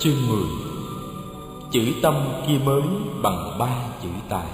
Chương 10. Chữ tâm kia mới bằng 3 chữ tài.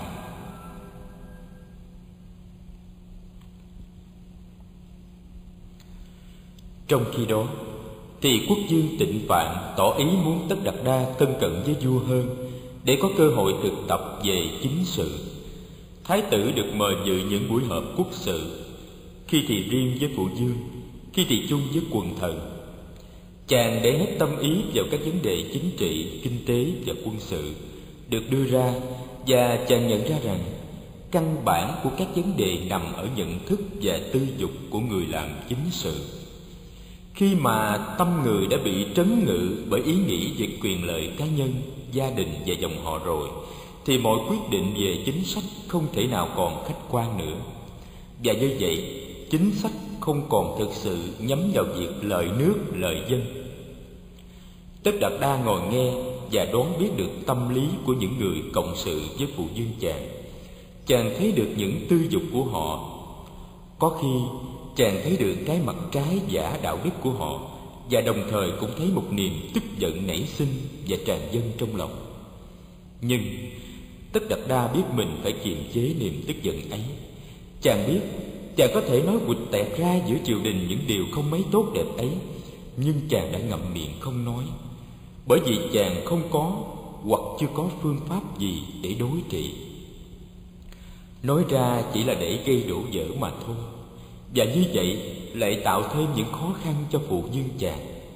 Trong khi đó thì quốc vương Tịnh Phạn tỏ ý muốn Tất Đạt Đa thân cận với vua hơn, để có cơ hội thực tập về chính sự. Thái tử được mời dự những buổi họp quốc sự, khi thì riêng với phụ vương, khi thì chung với quần thần. Chàng để hết tâm ý vào các vấn đề chính trị, kinh tế và quân sự được đưa ra, và chàng nhận ra rằng căn bản của các vấn đề nằm ở nhận thức và tư dục của người làm chính sự. Khi mà tâm người đã bị trấn ngự bởi ý nghĩ về quyền lợi cá nhân, gia đình và dòng họ rồi, thì mọi quyết định về chính sách không thể nào còn khách quan nữa. Và như vậy, chính sách không còn thực sự nhắm vào việc lợi nước, lợi dân. Tất Đạt Đa ngồi nghe và đoán biết được tâm lý của những người cộng sự với phụ vương chàng. Chàng thấy được những tư dục của họ. Có khi chàng thấy được cái mặt trái giả đạo đức của họ, và đồng thời cũng thấy một niềm tức giận nảy sinh và tràn dâng trong lòng. Nhưng Tất Đạt Đa biết mình phải kiềm chế niềm tức giận ấy. Chàng biết chàng có thể nói quịch tẹt ra giữa triều đình những điều không mấy tốt đẹp ấy, nhưng chàng đã ngậm miệng không nói, bởi vì chàng không có hoặc chưa có phương pháp gì để đối trị. Nói ra chỉ là để gây đổ vỡ mà thôi, và như vậy lại tạo thêm những khó khăn cho phụ vương chàng.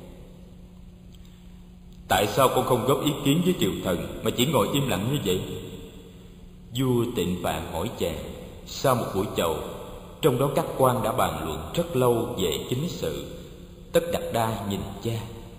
Tại sao con không góp ý kiến với triều thần mà chỉ ngồi im lặng như vậy? Vua Tịnh Phạn hỏi chàng sau một buổi chầu, trong đó các quan đã bàn luận rất lâu về chính sự. Tất Đạt Đa nhìn cha.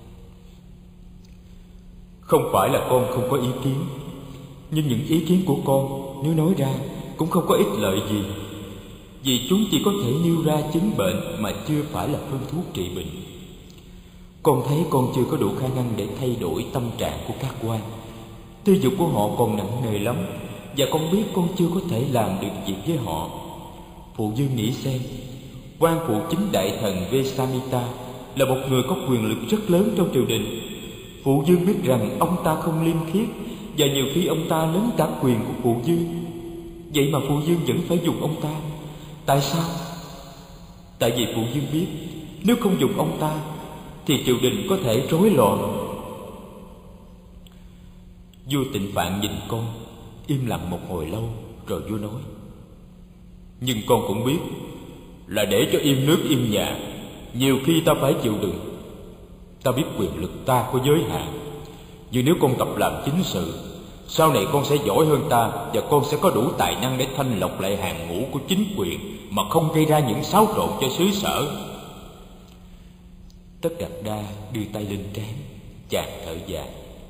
Không phải là con không có ý kiến, nhưng những ý kiến của con nếu nói ra cũng không có ích lợi gì, vì chúng chỉ có thể nêu ra chứng bệnh mà chưa phải là phương thuốc trị bệnh. Con thấy con chưa có đủ khả năng để thay đổi tâm trạng của các quan. Tư dục của họ còn nặng nề lắm, và con biết con chưa có thể làm được việc với họ. Phụ vương nghĩ xem, quan phụ chính đại thần Vesamita là một người có quyền lực rất lớn trong triều đình. Phụ vương biết rằng ông ta không liêm khiết, và nhiều khi ông ta lấn cả quyền của phụ vương. Vậy mà phụ vương vẫn phải dùng ông ta. Tại sao? Tại vì phụ vương biết nếu không dùng ông ta thì triều đình có thể rối loạn. Vua Tịnh Phạn nhìn con, im lặng một hồi lâu, rồi vua nói: Nhưng con cũng biết là để cho im nước im nhà, nhiều khi ta phải chịu đựng. Ta biết quyền lực ta có giới hạn, nhưng nếu con tập làm chính sự, sau này con sẽ giỏi hơn ta, và con sẽ có đủ tài năng để thanh lọc lại hàng ngũ của chính quyền mà không gây ra những xáo trộn cho xứ sở. Tất Đạt Đa đưa tay lên trán, chàng thở dài.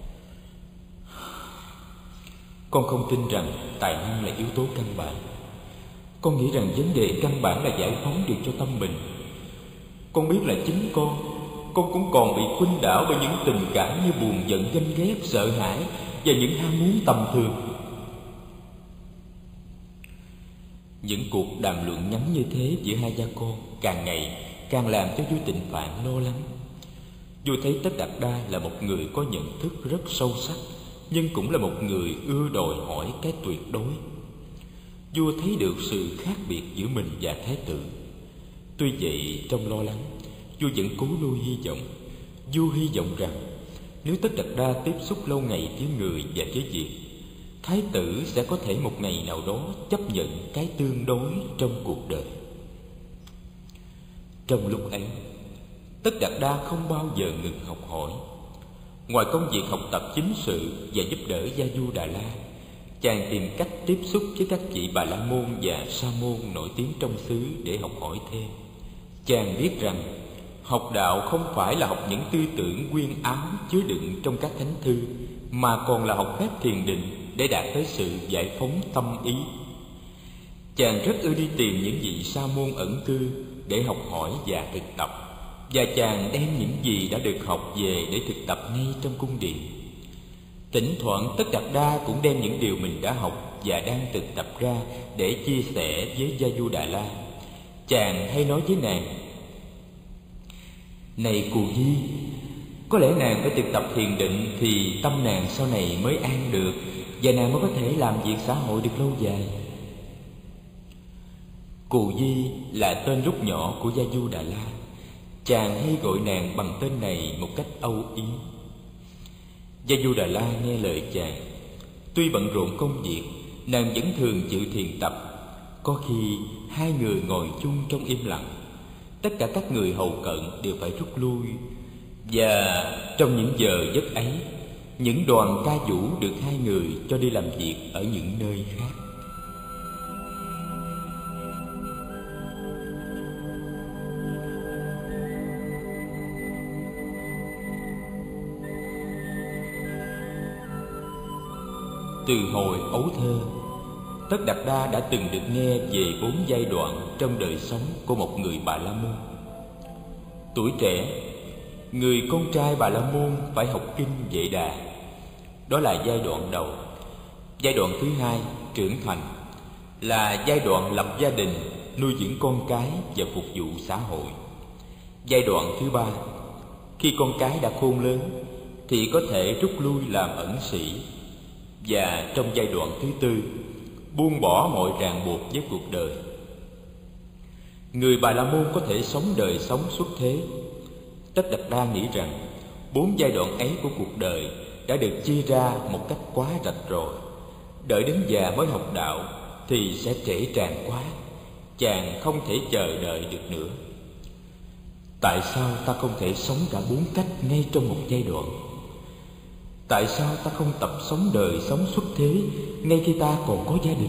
Con không tin rằng tài năng là yếu tố căn bản. Con nghĩ rằng vấn đề căn bản là giải phóng được cho tâm mình. Con biết là chính con cũng còn bị khuynh đảo bởi những tình cảm như buồn giận, ganh ghét, sợ hãi và những ham muốn tầm thường. Những cuộc đàm luận ngắn như thế giữa hai cha con càng ngày càng làm cho vua Tịnh Phạn lo lắng. Vua thấy Tất Đạt Đa là một người có nhận thức rất sâu sắc, nhưng cũng là một người ưa đòi hỏi cái tuyệt đối. Vua thấy được sự khác biệt giữa mình và thái tử. Tuy vậy, trong lo lắng, vua vẫn cố nuôi hy vọng. Vua hy vọng rằng nếu Tất Đạt Đa tiếp xúc lâu ngày với người và với việc, thái tử sẽ có thể một ngày nào đó chấp nhận cái tương đối trong cuộc đời. Trong lúc ấy, Tất Đạt Đa không bao giờ ngừng học hỏi. Ngoài công việc học tập chính sự và giúp đỡ Gia Du Đà La, chàng tìm cách tiếp xúc với các vị Bà La Môn và Sa Môn nổi tiếng trong xứ để học hỏi thêm. Chàng biết rằng học đạo không phải là học những tư tưởng nguyên áo chứa đựng trong các thánh thư, mà còn là học phép thiền định để đạt tới sự giải phóng tâm ý. Chàng rất ưa đi tìm những vị Sa Môn ẩn cư để học hỏi và thực tập, và chàng đem những gì đã được học về để thực tập ngay trong cung điện. Thỉnh thoảng Tất Đạt Đa cũng đem những điều mình đã học và đang thực tập ra để chia sẻ với Gia Du Đà La. Chàng hay nói với nàng: Này Cù Nhi, Có lẽ nàng phải thực tập thiền định thì tâm nàng sau này mới an được, và nàng mới có thể làm việc xã hội được lâu dài. Cù Di là tên lúc nhỏ của Gia Du Đà La. Chàng hay gọi nàng bằng tên này một cách âu yếm. Gia Du Đà La nghe lời chàng. Tuy bận rộn công việc, nàng vẫn thường chịu thiền tập. Có khi hai người ngồi chung trong im lặng. Tất cả các người hầu cận đều phải rút lui. Và trong những giờ giấc ấy, những đoàn ca vũ được hai người cho đi làm việc ở những nơi khác. Từ hồi ấu thơ, Tất Đạt Đa đã từng được nghe về 4 giai đoạn trong đời sống của một người Bà La Môn. Tuổi trẻ, người con trai Bà La Môn phải học kinh Vệ Đà. Đó là giai đoạn đầu. Giai đoạn thứ hai, trưởng thành, là giai đoạn lập gia đình, nuôi dưỡng con cái và phục vụ xã hội. Giai đoạn thứ ba, khi con cái đã khôn lớn thì có thể rút lui làm ẩn sĩ. Và trong giai đoạn thứ tư, buông bỏ mọi ràng buộc với cuộc đời. Người Bà La Môn có thể sống đời sống xuất thế. Tất Đạt Đa nghĩ rằng 4 giai đoạn ấy của cuộc đời đã được chia ra một cách quá rạch ròi. Đợi đến già mới học đạo thì sẽ trễ tràn quá. Chàng không thể chờ đợi được nữa. Tại sao ta không thể sống cả 4 cách ngay trong một giai đoạn? Tại sao ta không tập sống đời sống xuất thế ngay khi ta còn có gia đình?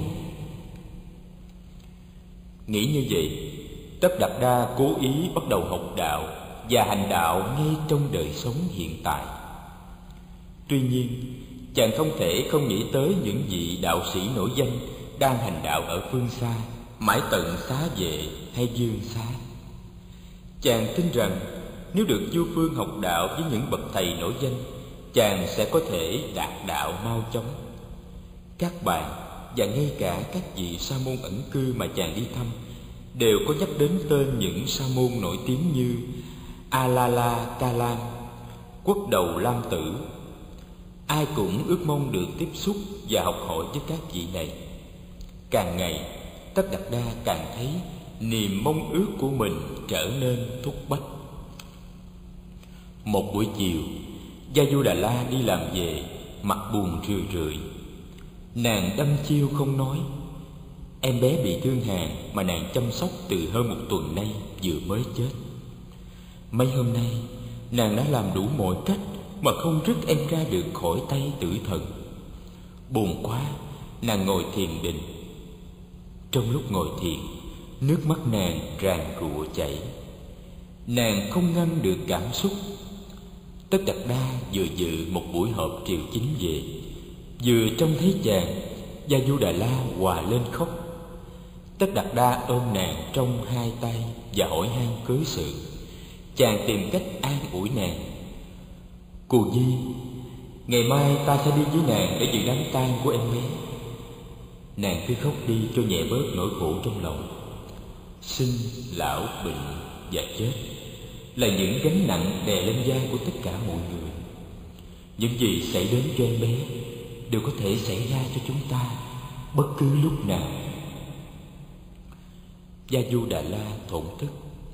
Nghĩ như vậy, Tất Đạt Đa cố ý bắt đầu học đạo và hành đạo ngay trong đời sống hiện tại. Tuy nhiên, chàng không thể không nghĩ tới những vị đạo sĩ nổi danh đang hành đạo ở phương xa, Mãi Tận Xá Vệ hay Dương Xá. Chàng tin rằng nếu được du phương học đạo với những bậc thầy nổi danh, chàng sẽ có thể đạt đạo mau chóng. Các bạn và ngay cả các vị sa môn ẩn cư mà chàng đi thăm đều có nhắc đến tên những sa môn nổi tiếng như Alala Kalam, Quốc Đầu Lam Tử. Ai cũng ước mong được tiếp xúc và học hỏi với các vị này. Càng ngày, Tất Đạt Đa càng thấy niềm mong ước của mình trở nên thúc bách. Một buổi chiều, Gia Du Đà La đi làm về, mặt buồn rười rượi. Nàng đăm chiêu không nói. Em bé bị thương hàn mà nàng chăm sóc từ hơn 1 tuần nay vừa mới chết. Mấy hôm nay, nàng đã làm đủ mọi cách mà không rứt em ra được khỏi tay tử thần. Buồn quá, nàng ngồi thiền định. Trong lúc ngồi thiền, nước mắt nàng ràn rụa chảy. Nàng không ngăn được cảm xúc. Tất Đạt Đa vừa dự một buổi họp triều chính về, vừa trông thấy chàng, Gia Du Đà La hòa lên khóc. Tất Đạt Đa ôm nàng trong 2 tay và hỏi han cớ sự. Chàng tìm cách an ủi nàng. Cù Di, ngày mai ta sẽ đi với nàng để dự đám tang của em bé. Nàng cứ khóc đi cho nhẹ bớt nỗi khổ trong lòng. Sinh, lão, bệnh và chết là những gánh nặng đè lên vai của tất cả mọi người. Những gì xảy đến cho em bé đều có thể xảy ra cho chúng ta bất cứ lúc nào. Gia Du Đà La thổn thức.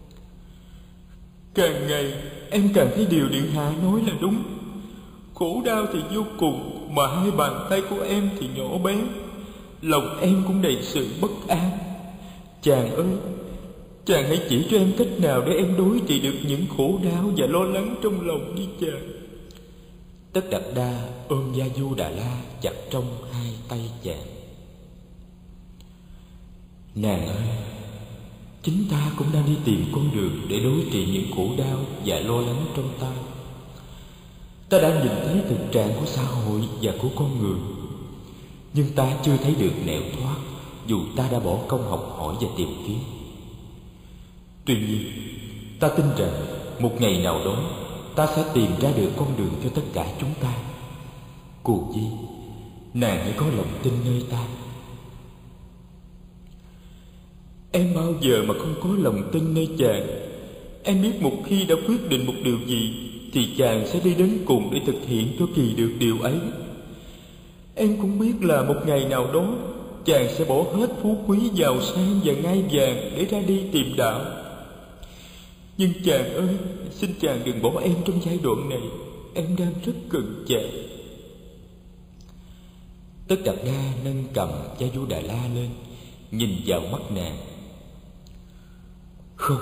Càng ngày em càng thấy điều Điện Hạ nói là đúng. Khổ đau thì vô cùng, mà 2 bàn tay của em thì nhỏ bé. Lòng em cũng đầy sự bất an. Chàng ơi, chàng hãy chỉ cho em cách nào để em đối trị được những khổ đau và lo lắng trong lòng đi chàng. Tất Đạt Đa ôm Gia Du Đà La chặt trong 2 tay chàng. Nàng ơi, chính ta cũng đang đi tìm con đường để đối trị những khổ đau và lo lắng trong ta. Ta đã nhìn thấy thực trạng của xã hội và của con người, nhưng ta chưa thấy được nẻo thoát, dù ta đã bỏ công học hỏi và tìm kiếm. Tuy nhiên, ta tin rằng một ngày nào đó ta sẽ tìm ra được con đường cho tất cả chúng ta. Cù Di, nàng hãy có lòng tin nơi ta. Em bao giờ mà không có lòng tin nơi chàng. Em biết một khi đã quyết định một điều gì thì chàng sẽ đi đến cùng để thực hiện cho kỳ được điều ấy. Em cũng biết là một ngày nào đó chàng sẽ bỏ hết phú quý giàu sang và ngai vàng để ra đi tìm đạo. Nhưng chàng ơi, xin chàng đừng bỏ em trong giai đoạn này, em đang rất cần chàng. Tất Đạt Đa nâng cầm Gia Du Đà La lên, nhìn vào mắt nàng. Không,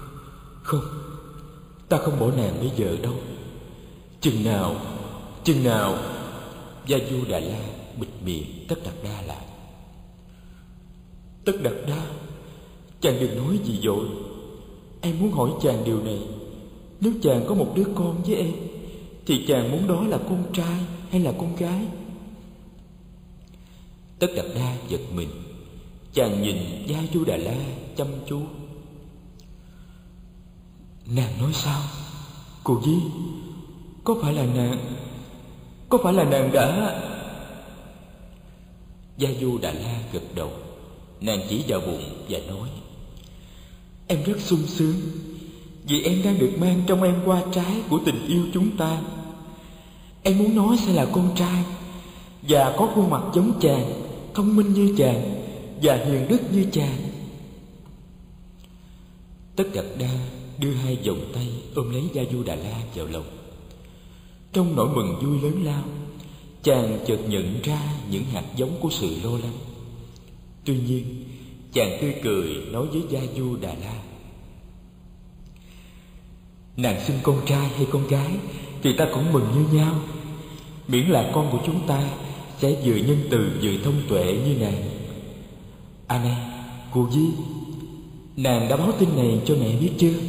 ta không bỏ nàng bây giờ đâu. Chừng nào. Gia Du Đà La bịt miệng Tất Đạt Đa lại. Tất Đạt Đa, chàng đừng nói gì vội. Em muốn hỏi chàng điều này. Nếu chàng có một đứa con với em, thì chàng muốn đó là con trai hay là con gái? Tất Đạt Đa giật mình. Chàng nhìn Gia Du Đà La chăm chú. Nàng nói sao? Cô Di, có phải là nàng đã... Gia Du Đà La gật đầu. Nàng chỉ vào bụng và nói: Em rất sung sướng vì em đang được mang trong em hoa trái của tình yêu chúng ta. Em muốn nó sẽ là con trai và có khuôn mặt giống chàng, thông minh như chàng và hiền đức như chàng. Tất Đạt Đa đưa hai vòng tay ôm lấy Gia Du Đà La vào lòng. Trong nỗi mừng vui lớn lao, chàng chợt nhận ra những hạt giống của sự lo lắng. Tuy nhiên, chàng tươi cười nói với Gia Du Đà La: Nàng sinh con trai hay con gái thì ta cũng mừng như nhau, miễn là con của chúng ta sẽ vừa nhân từ vừa thông tuệ như nàng. À này, cô Di, nàng đã báo tin này cho mẹ biết chưa?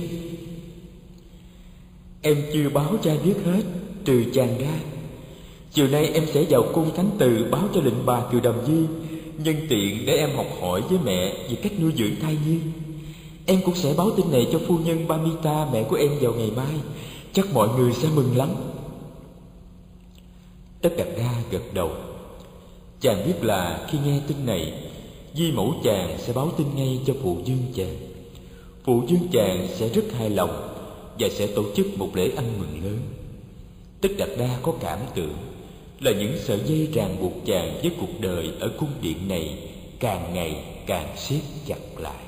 Em chưa báo cho ai biết hết, trừ chàng ra. Chiều nay em sẽ vào cung thánh từ báo cho lệnh bà Kiều Đàm Di, nhân tiện để em học hỏi với mẹ về cách nuôi dưỡng thai nhi. Em cũng sẽ báo tin này cho phu nhân Bamita, mẹ của em, vào ngày mai. Chắc mọi người sẽ mừng lắm. Tất Đạt Đa gật đầu. Chàng biết là khi nghe tin này, di mẫu chàng sẽ báo tin ngay cho phụ vương chàng. Phụ vương chàng sẽ rất hài lòng và sẽ tổ chức một lễ ăn mừng lớn. Tất Đạt Đa có cảm tưởng là những sợi dây ràng buộc chàng với cuộc đời ở cung điện này càng ngày càng siết chặt lại.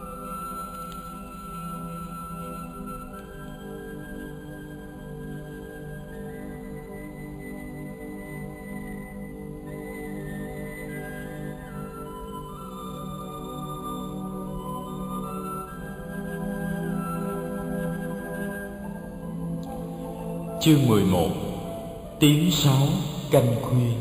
Chương 11. Tiếng sáo canh khuya.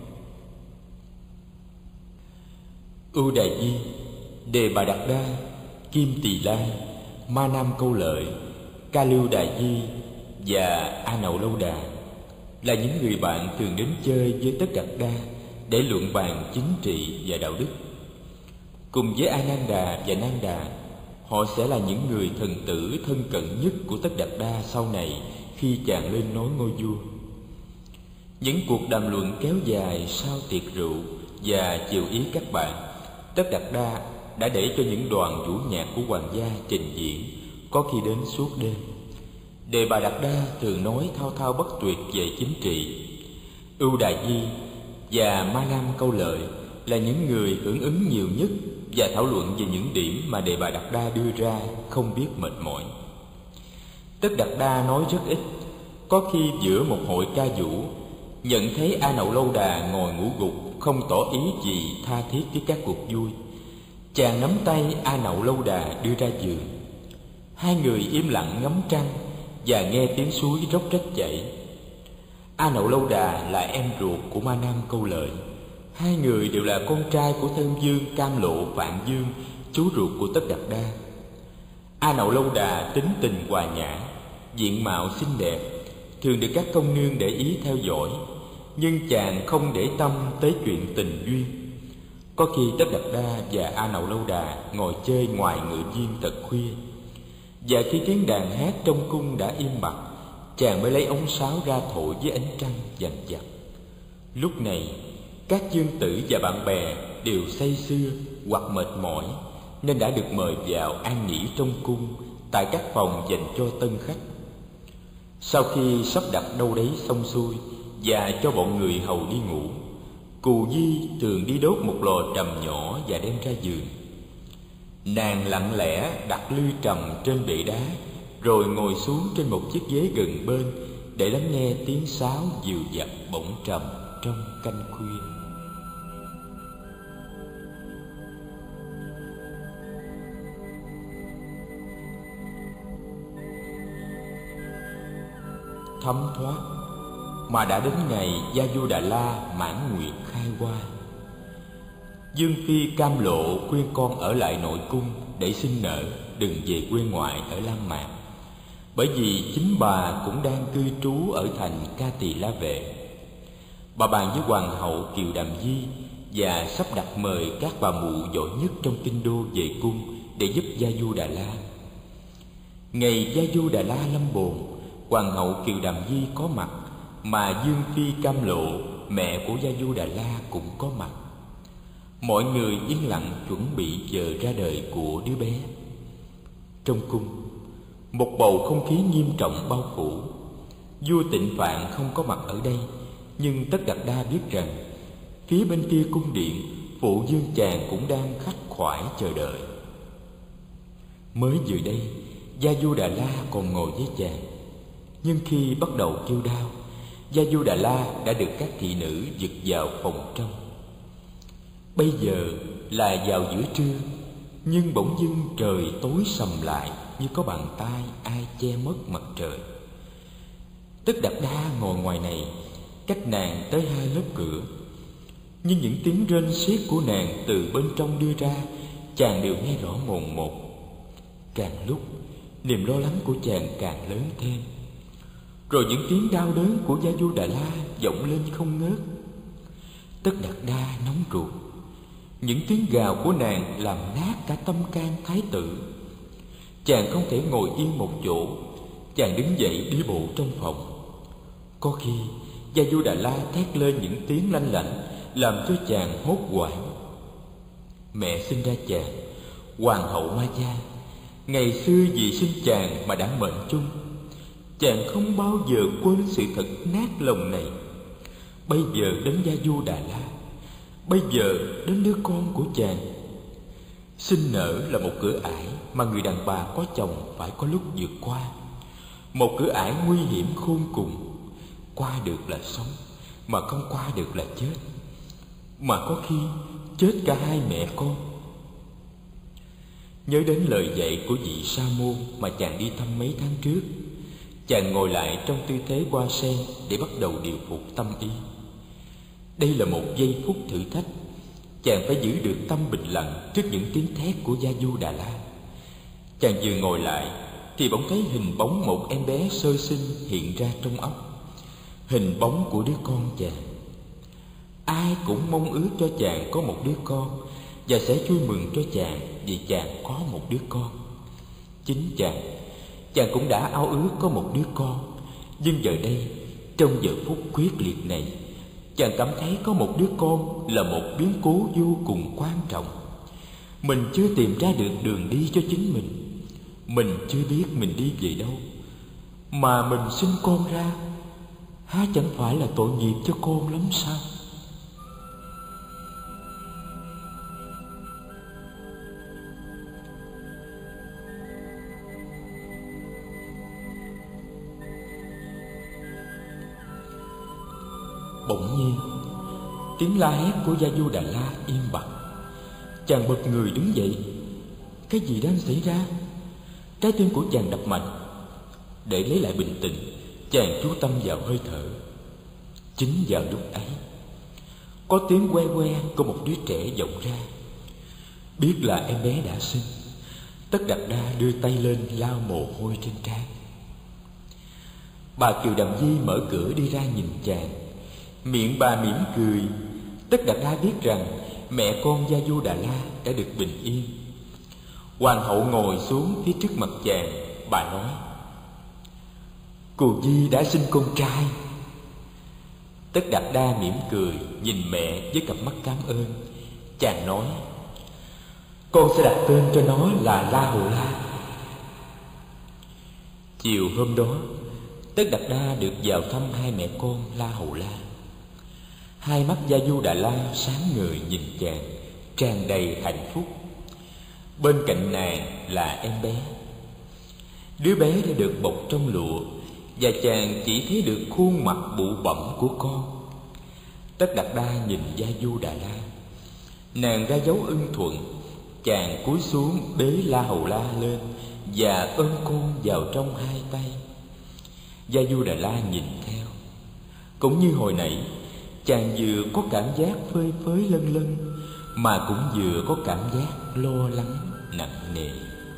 Ưu Đà Di, Đề Bà Đạt Đa, Kim Tỳ Lai, Ma Nam Câu Lợi, Ca Lưu Đà Di và A Nậu Lâu Đà là những người bạn thường đến chơi với Tất Đạt Đa để luận bàn chính trị và đạo đức. Cùng với A Nan Đà và Nan Đà, họ sẽ là những người thần tử thân cận nhất của Tất Đạt Đa sau này khi chàng lên nói ngôi vua. Những cuộc đàm luận kéo dài sau tiệc rượu và chiều ý các bạn, Tất Đạt Đa đã để cho những đoàn vũ nhạc của hoàng gia trình diễn, có khi đến suốt đêm. Đề Bà Đạt Đa thường nói thao thao bất tuyệt về chính trị. Ưu Đà Di và Ma Lam Câu Lợi là những người hưởng ứng nhiều nhất và thảo luận về những điểm mà Đề Bà Đạt Đa đưa ra không biết mệt mỏi. Tất Đạt Đa nói rất ít. Có khi giữa một hội ca vũ, nhận thấy A Nậu Lâu Đà ngồi ngủ gục, không tỏ ý gì tha thiết với các cuộc vui, chàng nắm tay A Nậu Lâu Đà đưa ra giường. Hai người im lặng ngắm trăng và nghe tiếng suối róc rách chảy. A Nậu Lâu Đà là em ruột của Ma Nam Câu Lợi. Hai người đều là con trai của thân vương Cam Lộ Vạn Dương, chú ruột của Tất Đạt Đa. A Nậu Lâu Đà tính tình hòa nhã, diện mạo xinh đẹp, thường được các công nương để ý theo dõi, nhưng chàng không để tâm tới chuyện tình duyên. Có khi Tất Đạt Đa và A Nậu Lâu Đà ngồi chơi ngoài ngự viên thật khuya, và khi tiếng đàn hát trong cung đã im bặt, chàng mới lấy ống sáo ra thổi với ánh trăng vằn vặt. Lúc này các vương tử và bạn bè đều say sưa hoặc mệt mỏi, nên đã được mời vào an nghỉ trong cung tại các phòng dành cho tân khách. Sau khi sắp đặt đâu đấy xong xuôi và cho bọn người hầu đi ngủ, Cù Di thường đi đốt một lò trầm nhỏ và đem ra giường. Nàng lặng lẽ đặt lư trầm trên bệ đá, rồi ngồi xuống trên một chiếc ghế gần bên để lắng nghe tiếng sáo dịu dặt bổng trầm trong canh khuya. Thấm thoát mà đã đến ngày Gia Du Đà La mãn nguyệt khai hoa. Dương Phi cam lộ khuyên con ở lại nội cung để sinh nở, đừng về quê ngoại ở Lam Mạc, bởi vì chính bà cũng đang cư trú ở thành Ca Tỳ La Vệ. Bà bàn với hoàng hậu Kiều Đàm Di và sắp đặt mời các bà mụ giỏi nhất trong kinh đô về cung để giúp Gia Du Đà La. Ngày Gia Du Đà La lâm bồn, hoàng hậu Kiều Đàm Di có mặt, mà Dương Phi cam lộ, mẹ của Gia Du Đà La cũng có mặt. Mọi người yên lặng chuẩn bị chờ ra đời của đứa bé. Trong cung, một bầu không khí nghiêm trọng bao phủ. Vua Tịnh Phạn không có mặt ở đây, nhưng Tất Đạt Đa biết rằng phía bên kia cung điện, phụ vương chàng cũng đang khách khoải chờ đợi. Mới vừa đây, Gia Du Đà La còn ngồi với chàng, nhưng khi bắt đầu kêu đau, Gia Du Đà La đã được các thị nữ giật vào phòng trong. Bây giờ là vào giữa trưa, nhưng bỗng dưng trời tối sầm lại như có bàn tay ai che mất mặt trời. Tất Đạt Đa ngồi ngoài này, cách nàng tới 2 lớp cửa, nhưng những tiếng rên xiết của nàng từ bên trong đưa ra, chàng đều nghe rõ mồn một. Càng lúc, niềm lo lắng của chàng càng lớn thêm. Rồi những tiếng đau đớn của Gia Du Đà La vọng lên không ngớt. Tất Đạt Đa nóng ruột. Những tiếng gào của nàng làm nát cả tâm can thái tử. Chàng không thể ngồi yên một chỗ, chàng đứng dậy đi bộ trong phòng. Có khi Gia Du Đà La thét lên những tiếng lanh lảnh, làm cho chàng hốt hoảng. Mẹ sinh ra chàng, hoàng hậu Ma Gia, ngày xưa vì sinh chàng mà đã mệnh chung. Chàng không bao giờ quên sự thật nát lòng này. Bây giờ đến Gia Du Đà La, bây giờ đến đứa con của chàng. Sinh nở là một cửa ải mà người đàn bà có chồng phải có lúc vượt qua. Một cửa ải nguy hiểm khôn cùng. Qua được là sống, mà không qua được là chết. Mà có khi chết cả hai mẹ con. Nhớ đến lời dạy của vị Sa môn mà chàng đi thăm mấy tháng trước, chàng ngồi lại trong tư thế hoa sen để bắt đầu điều phục tâm ý. Đây là một giây phút thử thách. Chàng phải giữ được tâm bình lặng trước những tiếng thét của Gia Du Đà La. Chàng vừa ngồi lại thì bỗng thấy hình bóng một em bé sơ sinh hiện ra trong óc. Hình bóng của đứa con chàng. Ai cũng mong ước cho chàng có một đứa con, và sẽ vui mừng cho chàng vì chàng có một đứa con. Chính chàng cũng đã ao ước có một đứa con. Nhưng giờ đây, trong giờ phút quyết liệt này, chàng cảm thấy có một đứa con là một biến cố vô cùng quan trọng. Mình chưa tìm ra được đường đi cho chính mình. Mình chưa biết mình đi về đâu. Mà mình sinh con ra, há chẳng phải là tội nghiệp cho con lắm sao? Bỗng nhiên, tiếng la hét của Gia Du Đà La im bặt. Chàng bật người đứng dậy. Cái gì đang xảy ra? Trái tim của chàng đập mạnh. Để lấy lại bình tĩnh, chàng chú tâm vào hơi thở. Chính vào lúc ấy, có tiếng que que của một đứa trẻ vọng ra. Biết là em bé đã sinh, Tất Đạt Đa đưa tay lên lau mồ hôi trên trán. Bà Kiều Đàm Di mở cửa đi ra nhìn chàng. Miệng bà mỉm cười. Tất Đạt Đa biết rằng mẹ con Gia Du Đà La đã được bình yên. Hoàng hậu ngồi xuống phía trước mặt chàng. Bà nói: Cù Di đã sinh con trai. Tất Đạt Đa mỉm cười nhìn mẹ với cặp mắt cảm ơn. Chàng nói: Con sẽ đặt tên cho nó là La Hầu La. Chiều hôm đó, Tất Đạt Đa được vào thăm hai mẹ con La Hầu La. Hai mắt Gia Du Đà La sáng ngời nhìn chàng, tràn đầy hạnh phúc. Bên cạnh nàng là em bé. Đứa bé đã được bọc trong lụa, và chàng chỉ thấy được khuôn mặt bụ bẫm của con. Tất Đạt Đa nhìn Gia Du Đà La. Nàng ra dấu ưng thuận. Chàng cúi xuống bế La Hầu La lên và ôm con vào trong hai tay. Gia Du Đà La nhìn theo. Cũng như hồi nãy, chàng vừa có cảm giác phơi phới lân lân, mà cũng vừa có cảm giác lo lắng nặng nề.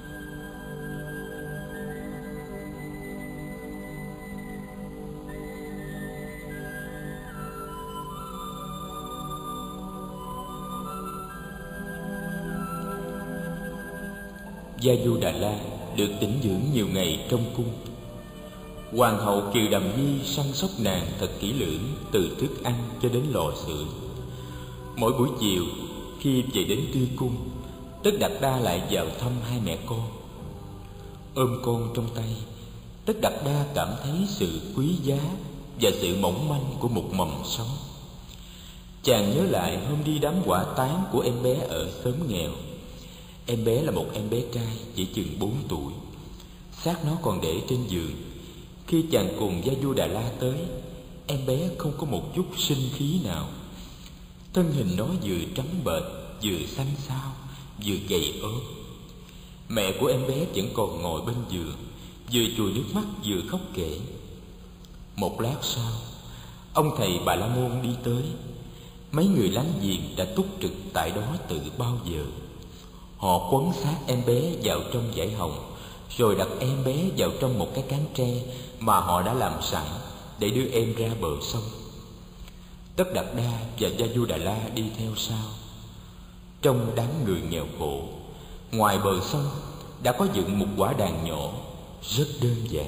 Gia Du Đà La được tĩnh dưỡng nhiều ngày trong cung. Hoàng hậu Kiều Đàm Nhi săn sóc nàng thật kỹ lưỡng, từ thức ăn cho đến lò sưởi. Mỗi buổi chiều khi về đến Tuy Cung, Tất Đạt Đa lại vào thăm hai mẹ con. Ôm con trong tay, Tất Đạt Đa cảm thấy sự quý giá và sự mỏng manh của một mầm sống. Chàng nhớ lại hôm đi đám quả táng của em bé ở xóm nghèo. Em bé là một em bé trai chỉ chừng 4 tuổi. Xác nó còn để trên giường. Khi chàng cùng Gia Du Đà La tới, em bé không có một chút sinh khí nào. Thân hình nó vừa trắng bệch, vừa xanh xao, vừa gầy ốm. Mẹ của em bé vẫn còn ngồi bên giường, vừa chùi nước mắt vừa khóc kể. Một lát sau, ông thầy Bà La Môn đi tới. Mấy người láng giềng đã túc trực tại đó từ bao giờ. Họ quấn xác em bé vào trong vải hồng, rồi đặt em bé vào trong một cái cán tre mà họ đã làm sẵn để đưa em ra bờ sông. Tất Đạt Đa và Gia Du Đà La đi theo sau. Trong đám người nghèo khổ, ngoài bờ sông đã có dựng một quả đàn nhỏ rất đơn giản.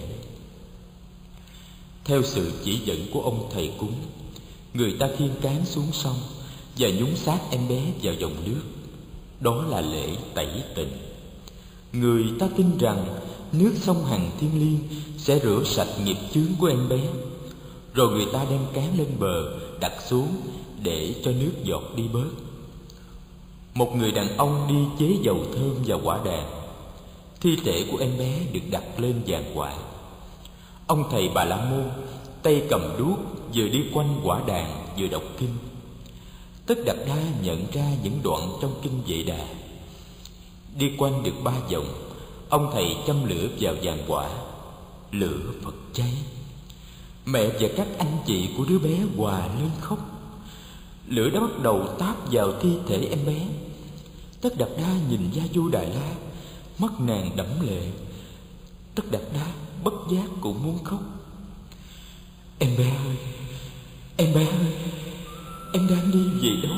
Theo sự chỉ dẫn của ông thầy cúng, người ta khiêng cán xuống sông và nhúng xác em bé vào dòng nước. Đó là lễ tẩy tịnh. Người ta tin rằng nước sông Hằng thiêng liêng sẽ rửa sạch nghiệp chướng của em bé. Rồi người ta đem cán lên bờ, đặt xuống để cho nước giọt đi bớt. Một người đàn ông đi chế dầu thơm vào quả đàn. Thi thể của em bé được đặt lên vàng quả. Ông thầy Bà La Môn tay cầm đuốc, vừa đi quanh quả đàn vừa đọc kinh. Tất Đạt Đa nhận ra những đoạn trong kinh Vệ Đà. Đi quanh được 3 vòng, ông thầy châm lửa vào vàng quả. Lửa Phật cháy. Mẹ và các anh chị của đứa bé hòa lên khóc. Lửa đã bắt đầu táp vào thi thể em bé. Tất Đạt Đa nhìn Gia Du Đà La, mắt nàng đẫm lệ. Tất Đạt Đa bất giác cũng muốn khóc. Em bé ơi, em bé ơi, em đang đi về đâu?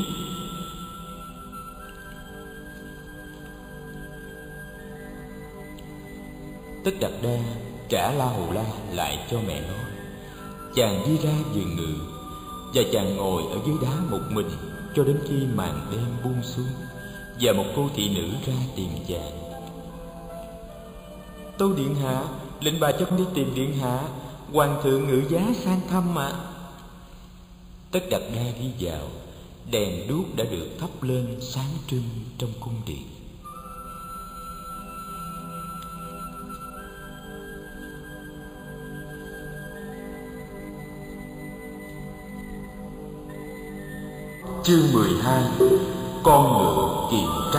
Tất Đạt Đa trả La Hầu La lại cho mẹ nó. Chàng đi ra vườn ngự, và chàng ngồi ở dưới đá một mình cho đến khi màn đêm buông xuống và một cô thị nữ ra tìm chàng. Tâu điện hạ, lệnh bà cho con đi tìm điện hạ. Hoàng thượng ngự giá sang thăm mà. Tất Đạt Đa đi vào. Đèn đuốc đã được thắp lên sáng trưng trong cung điện. Chương 12. Con ngựa kiềm trắc.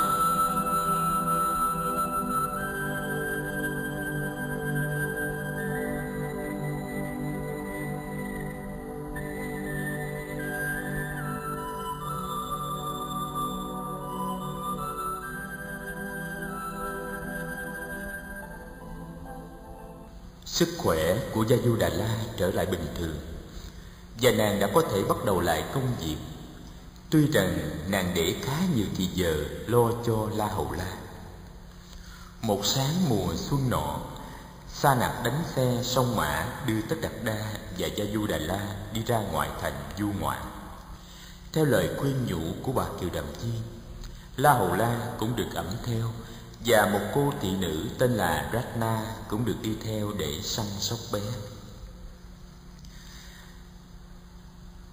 Sức khỏe của Gia Du Đà La trở lại bình thường, và nàng đã có thể bắt đầu lại công việc. Tuy rằng nàng để khá nhiều thì giờ lo cho La Hầu La. Một sáng mùa xuân nọ, Sa Nạp đánh xe sông Mã đưa Tất Đạt Đa và Gia Du Đà La đi ra ngoại thành du ngoạn. Theo lời khuyên nhủ của bà Kiều Đàm Nhi, La Hầu La cũng được ẵm theo, và một cô thị nữ tên là Ratna cũng được đi theo để săn sóc bé.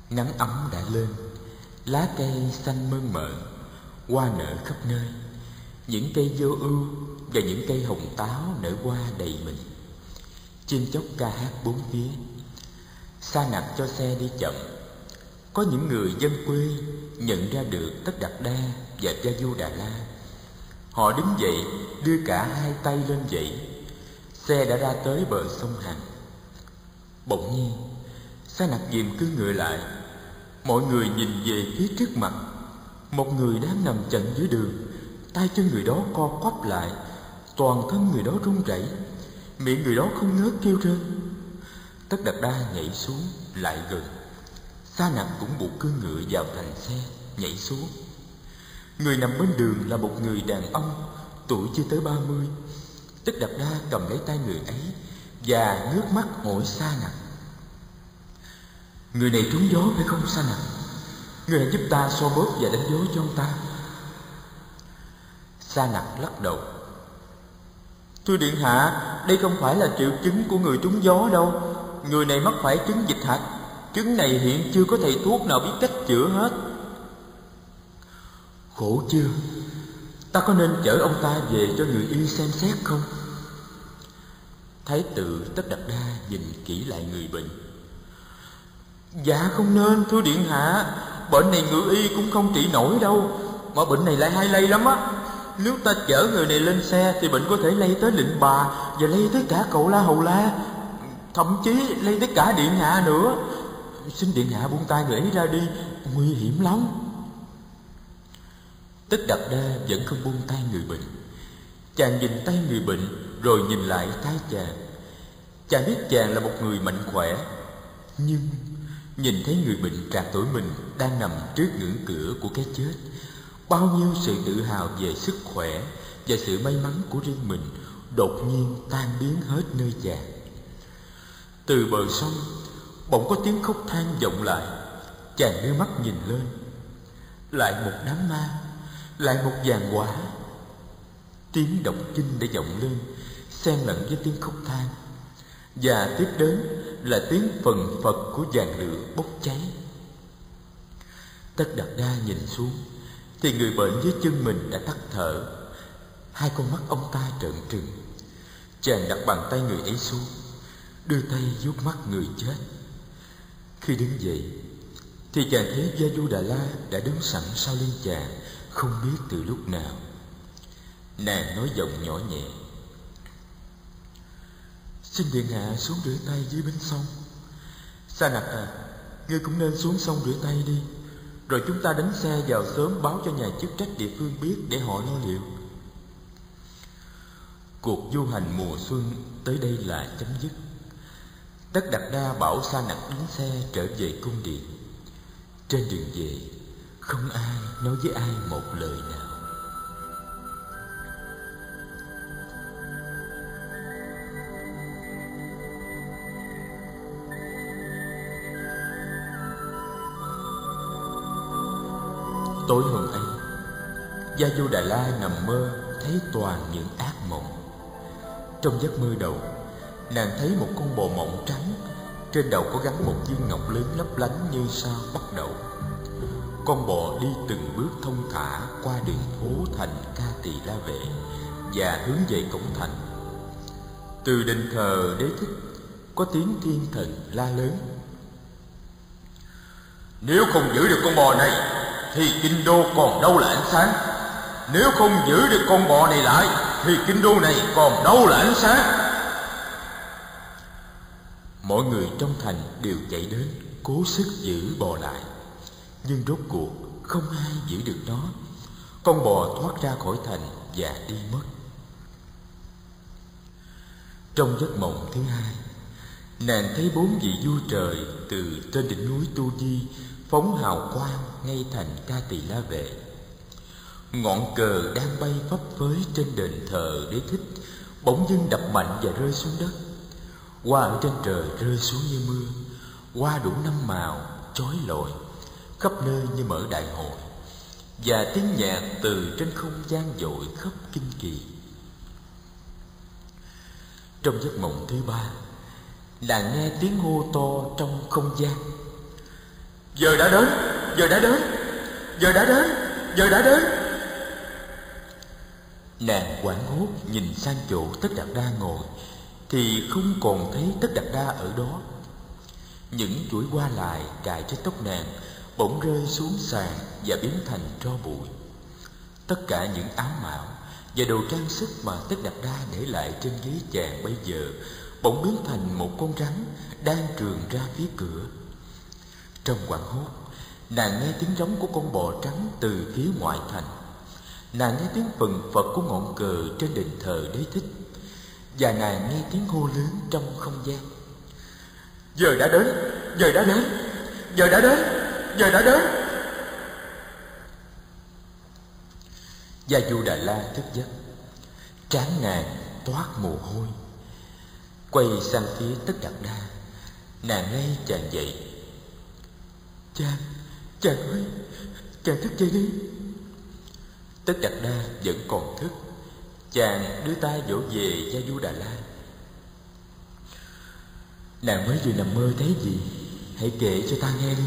Nắng ấm đã lên, lá cây xanh mơn mởn, hoa nở khắp nơi. Những cây vô ưu và những cây hồng táo nở hoa đầy mình. Chim chóc ca hát bốn phía. Sa Nặc cho xe đi chậm. Có những người dân quê nhận ra được Tất Đạt Đa và Gia Du Đà La. Họ đứng dậy, đưa cả hai tay lên dãy. Xe đã ra tới bờ sông Hằng. Bỗng nhiên, Sa Nặc dìm cứ ngựa lại. Mọi người nhìn về phía trước mặt. Một người đang nằm chạnh dưới đường. Tay chân người đó co quắp lại, toàn thân người đó run rẩy, miệng người đó không ngớt kêu rên. Tất Đạt Đa nhảy xuống lại gần. Sa Nặc cũng buộc cương ngựa vào thành xe, nhảy xuống. Người nằm bên đường là một người đàn ông, tuổi chưa tới 30. Tất Đạt Đa cầm lấy tay người ấy và ngước mắt hỏi Sa Nặc: "Người này trúng gió phải không Sa Nặc? Người hãy giúp ta xoa bóp và đánh gió cho ông ta." Sa Nặc lắc đầu: "Thưa điện hạ, đây không phải là triệu chứng của người trúng gió đâu. Người này mắc phải chứng dịch hạch. Chứng này hiện chưa có thầy thuốc nào biết cách chữa hết." "Khổ chưa? Ta có nên chở ông ta về cho người y xem xét không?" Thái tử Tất Đạt Đa nhìn kỹ lại người bệnh. "Dạ không nên thưa điện hạ. Bệnh này ngự y cũng không trị nổi đâu. Mà bệnh này lại hay lây lắm á. Nếu ta chở người này lên xe thì bệnh có thể lây tới Lệnh Bà và lây tới cả cậu La Hầu La, thậm chí lây tới cả điện hạ nữa. Xin điện hạ buông tay người ấy ra đi, nguy hiểm lắm." Tất Đạt Đa vẫn không buông tay người bệnh. Chàng nhìn tay người bệnh rồi nhìn lại tay chàng. Chàng biết chàng là một người mạnh khỏe, nhưng nhìn thấy người bệnh trạc tuổi mình đang nằm trước ngưỡng cửa của cái chết, bao nhiêu sự tự hào về sức khỏe và sự may mắn của riêng mình đột nhiên tan biến hết nơi chàng. Từ bờ sông bỗng có tiếng khóc than vọng lại. Chàng đưa mắt nhìn lên. Lại một đám ma, lại một dàn quả. Tiếng đọc kinh đã vọng lên, xen lẫn với tiếng khóc than. Và tiếp đến là tiếng phần phật của dàn lửa bốc cháy. Tất Đạt Đa nhìn xuống thì người bệnh dưới chân mình đã tắt thở. Hai con mắt ông ta trợn trừng. Chàng đặt bàn tay người ấy xuống, đưa tay vuốt mắt người chết. Khi đứng dậy thì chàng thấy Gia Du Đà La đã đứng sẵn sau lưng chàng, không biết từ lúc nào. Nàng nói giọng nhỏ nhẹ: "Xin điện hạ xuống rửa tay dưới bến sông. Sa Nặc à, ngươi cũng nên xuống sông rửa tay đi. Rồi chúng ta đánh xe vào sớm báo cho nhà chức trách địa phương biết để họ lo liệu." Cuộc du hành mùa xuân tới đây là chấm dứt. Tất Đạt Đa bảo Sa Nặc đánh xe trở về cung điện. Trên đường về, không ai nói với ai một lời nào. Tối hôm ấy, Gia Du Đà La nằm mơ thấy toàn những ác mộng. Trong giấc mơ đầu, nàng thấy một con bò mộng trắng, trên đầu có gắn một viên ngọc lớn lấp lánh như sao bắt đầu. Con bò đi từng bước thông thả qua đường phố thành Ca Tỳ La Vệ và hướng về cổng thành. Từ đền thờ Đế Thích có tiếng thiên thần la lớn: "Nếu không giữ được con bò này thì kinh đô còn đâu là ánh sáng. Nếu không giữ được con bò này lại thì kinh đô này còn đâu là ánh sáng." Mọi người trong thành đều chạy đến cố sức giữ bò lại, nhưng rốt cuộc không ai giữ được nó. Con bò thoát ra khỏi thành và đi mất. Trong giấc mộng thứ hai, nàng thấy 4 vị vua trời từ trên đỉnh núi Tu Di phóng hào quang ngay thành Ca Tỳ La Vệ. Ngọn cờ đang bay phấp phới trên đền thờ Đế Thích bỗng dưng đập mạnh và rơi xuống đất. Hoa ở trên trời rơi xuống như mưa, hoa đủ 5 màu chói lọi khắp nơi như mở đại hội, và tiếng nhạc từ trên không gian dội khắp kinh kỳ. Trong giấc mộng thứ ba, nàng nghe tiếng hô to trong không gian: Giờ đã đến, giờ đã đến, giờ đã đến, giờ đã đến. Nàng hoảng hốt nhìn sang chỗ Tất Đạt Đa ngồi thì không còn thấy Tất Đạt Đa ở đó. Những chuỗi hoa lại cài trên tóc nàng bỗng rơi xuống sàn và biến thành tro bụi. Tất cả những áo mão và đồ trang sức mà Tất Đạt Đa để lại trên ghế chàng bây giờ bỗng biến thành một con rắn đang trườn ra phía cửa. Trong hoảng hốt, nàng nghe tiếng rống của con bò trắng từ phía ngoại thành. Nàng nghe tiếng phần phật của ngọn cờ trên đền thờ Đế Thích, và nàng nghe tiếng hô lớn trong không gian: giờ đã đến, giờ đã đến, giờ đã đến, giờ đã đến. Gia Du Đà La thức giấc, trán nàng toát mồ hôi. Quay sang phía Tất Đạt Đa, nàng lay chàng dậy: Chàng ơi, chàng thức dậy đi. Tất Đạt Đa vẫn còn thức. Chàng đưa tay vỗ về Gia Du Đà La: nàng mới vừa nằm mơ thấy gì? Hãy kể cho ta nghe đi.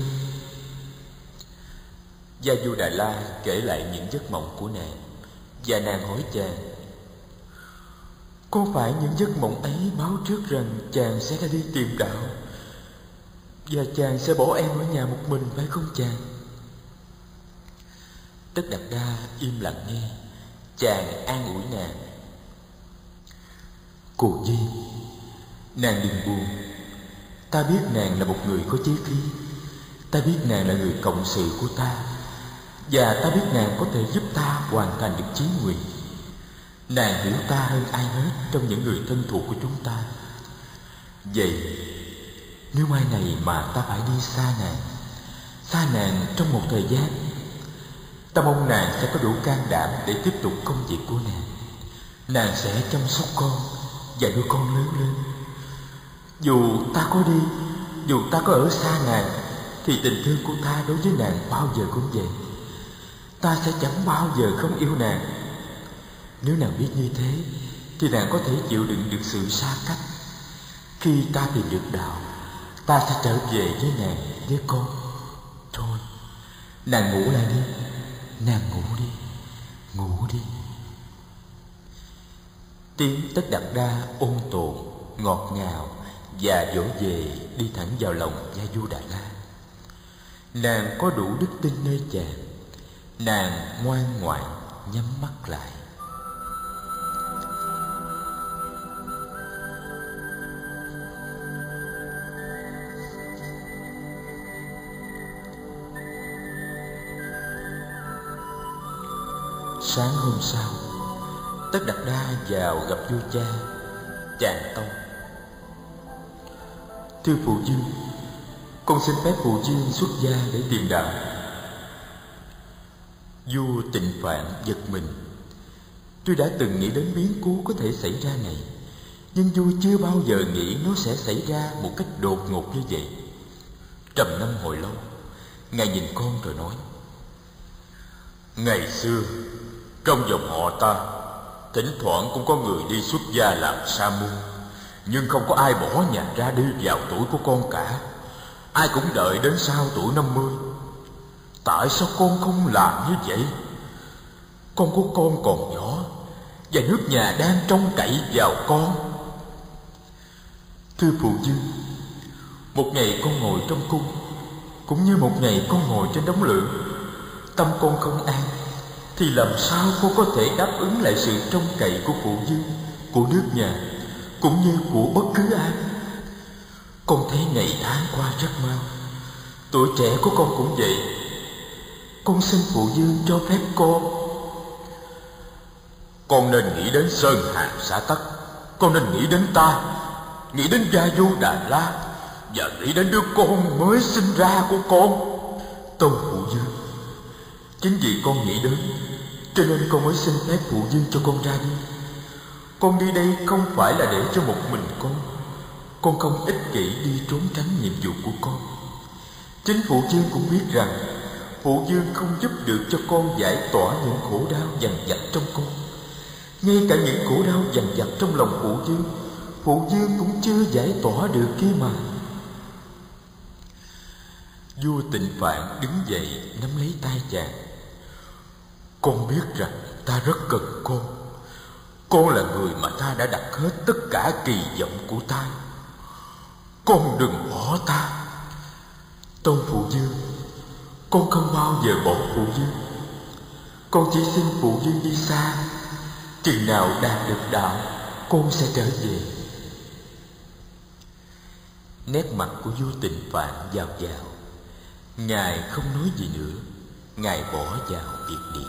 Gia Du Đà La kể lại những giấc mộng của nàng, và nàng hỏi chàng: có phải những giấc mộng ấy báo trước rằng chàng sẽ ra đi tìm đạo, và chàng sẽ bỏ em ở nhà một mình, phải không chàng? Tất Đạt Đa im lặng nghe. Chàng an ủi nàng: cô Nhi, nàng đừng buồn. Ta biết nàng là một người có chí khí. Ta biết nàng là người cộng sự của ta, và ta biết nàng có thể giúp ta hoàn thành được chí nguyện. Nàng hiểu ta hơn ai hết trong những người thân thuộc của chúng ta. Vậy nếu mai này mà ta phải đi xa nàng trong một thời gian, ta mong nàng sẽ có đủ can đảm để tiếp tục công việc của nàng. Nàng sẽ chăm sóc con và nuôi con lớn lên. Dù ta có đi, dù ta có ở xa nàng, thì tình thương của ta đối với nàng bao giờ cũng vậy. Ta sẽ chẳng bao giờ không yêu nàng. Nếu nàng biết như thế, thì nàng có thể chịu đựng được sự xa cách. Khi ta tìm được đạo, ta sẽ trở về với nàng, với con. Thôi, nàng ngủ lại đi. Nàng ngủ đi, ngủ đi. Tiếng Tất Đạt Đa ôn tồn, ngọt ngào và dỗ về đi thẳng vào lòng Gia Du Đà La. Nàng có đủ đức tin nơi chàng. Nàng ngoan ngoãn nhắm mắt lại. Sáng hôm sau, Tất Đạt Đa vào gặp vua cha. Chàng tâu: thưa phụ vương, con xin phép phụ vương xuất gia để tìm đạo. Vua Tịnh Phạn giật mình. Tôi đã từng nghĩ đến biến cố có thể xảy ra này, nhưng vua chưa bao giờ nghĩ nó sẽ xảy ra một cách đột ngột như vậy. Trầm ngâm hồi lâu, ngài nhìn con rồi nói: ngày xưa trong dòng họ ta, thỉnh thoảng cũng có người đi xuất gia làm sa môn, nhưng không có ai bỏ nhà ra đi vào tuổi của con cả. Ai cũng đợi đến sau tuổi 50. Tại sao con không làm như vậy? Con của con còn nhỏ, và nước nhà đang trông cậy vào con. Thưa phụ vương, một ngày con ngồi trong cung, cũng như một ngày con ngồi trên đống lửa, tâm con không an, thì làm sao con có thể đáp ứng lại sự trông cậy của phụ vương, của nước nhà, cũng như của bất cứ ai? Con thấy ngày tháng qua rất mau. Tuổi trẻ của con cũng vậy. Con xin phụ vương cho phép con nên nghĩ đến Sơn Hà xã Tắc. Con nên nghĩ đến ta, nghĩ đến Gia Du Đà La, và nghĩ đến đứa con mới sinh ra của con. Tâu phụ vương, chính vì con nghĩ đến, cho nên con mới xin phép phụ vương cho con ra đi. Con đi đây không phải là để cho một mình con. Con không ích kỷ đi trốn tránh nhiệm vụ của con. Chính phụ vương cũng biết rằng phụ vương không giúp được cho con giải tỏa những khổ đau dằn vặt trong con. Ngay cả những khổ đau dằn vặt trong lòng phụ vương cũng chưa giải tỏa được kia mà. Vua Tịnh Phạn đứng dậy nắm lấy tay chàng. Con biết rằng ta rất cần con. Con là người mà ta đã đặt hết tất cả kỳ vọng của ta. Con đừng bỏ ta. Tôn Phụ Dương, con không bao giờ bỏ Phụ Dương. Con chỉ xin Phụ Dương đi xa. Chừng nào đạt được đạo, con sẽ trở về. Nét mặt của vua Tịnh Phạn dao dao. Ngài không nói gì nữa. Ngài bỏ vào biệt điện.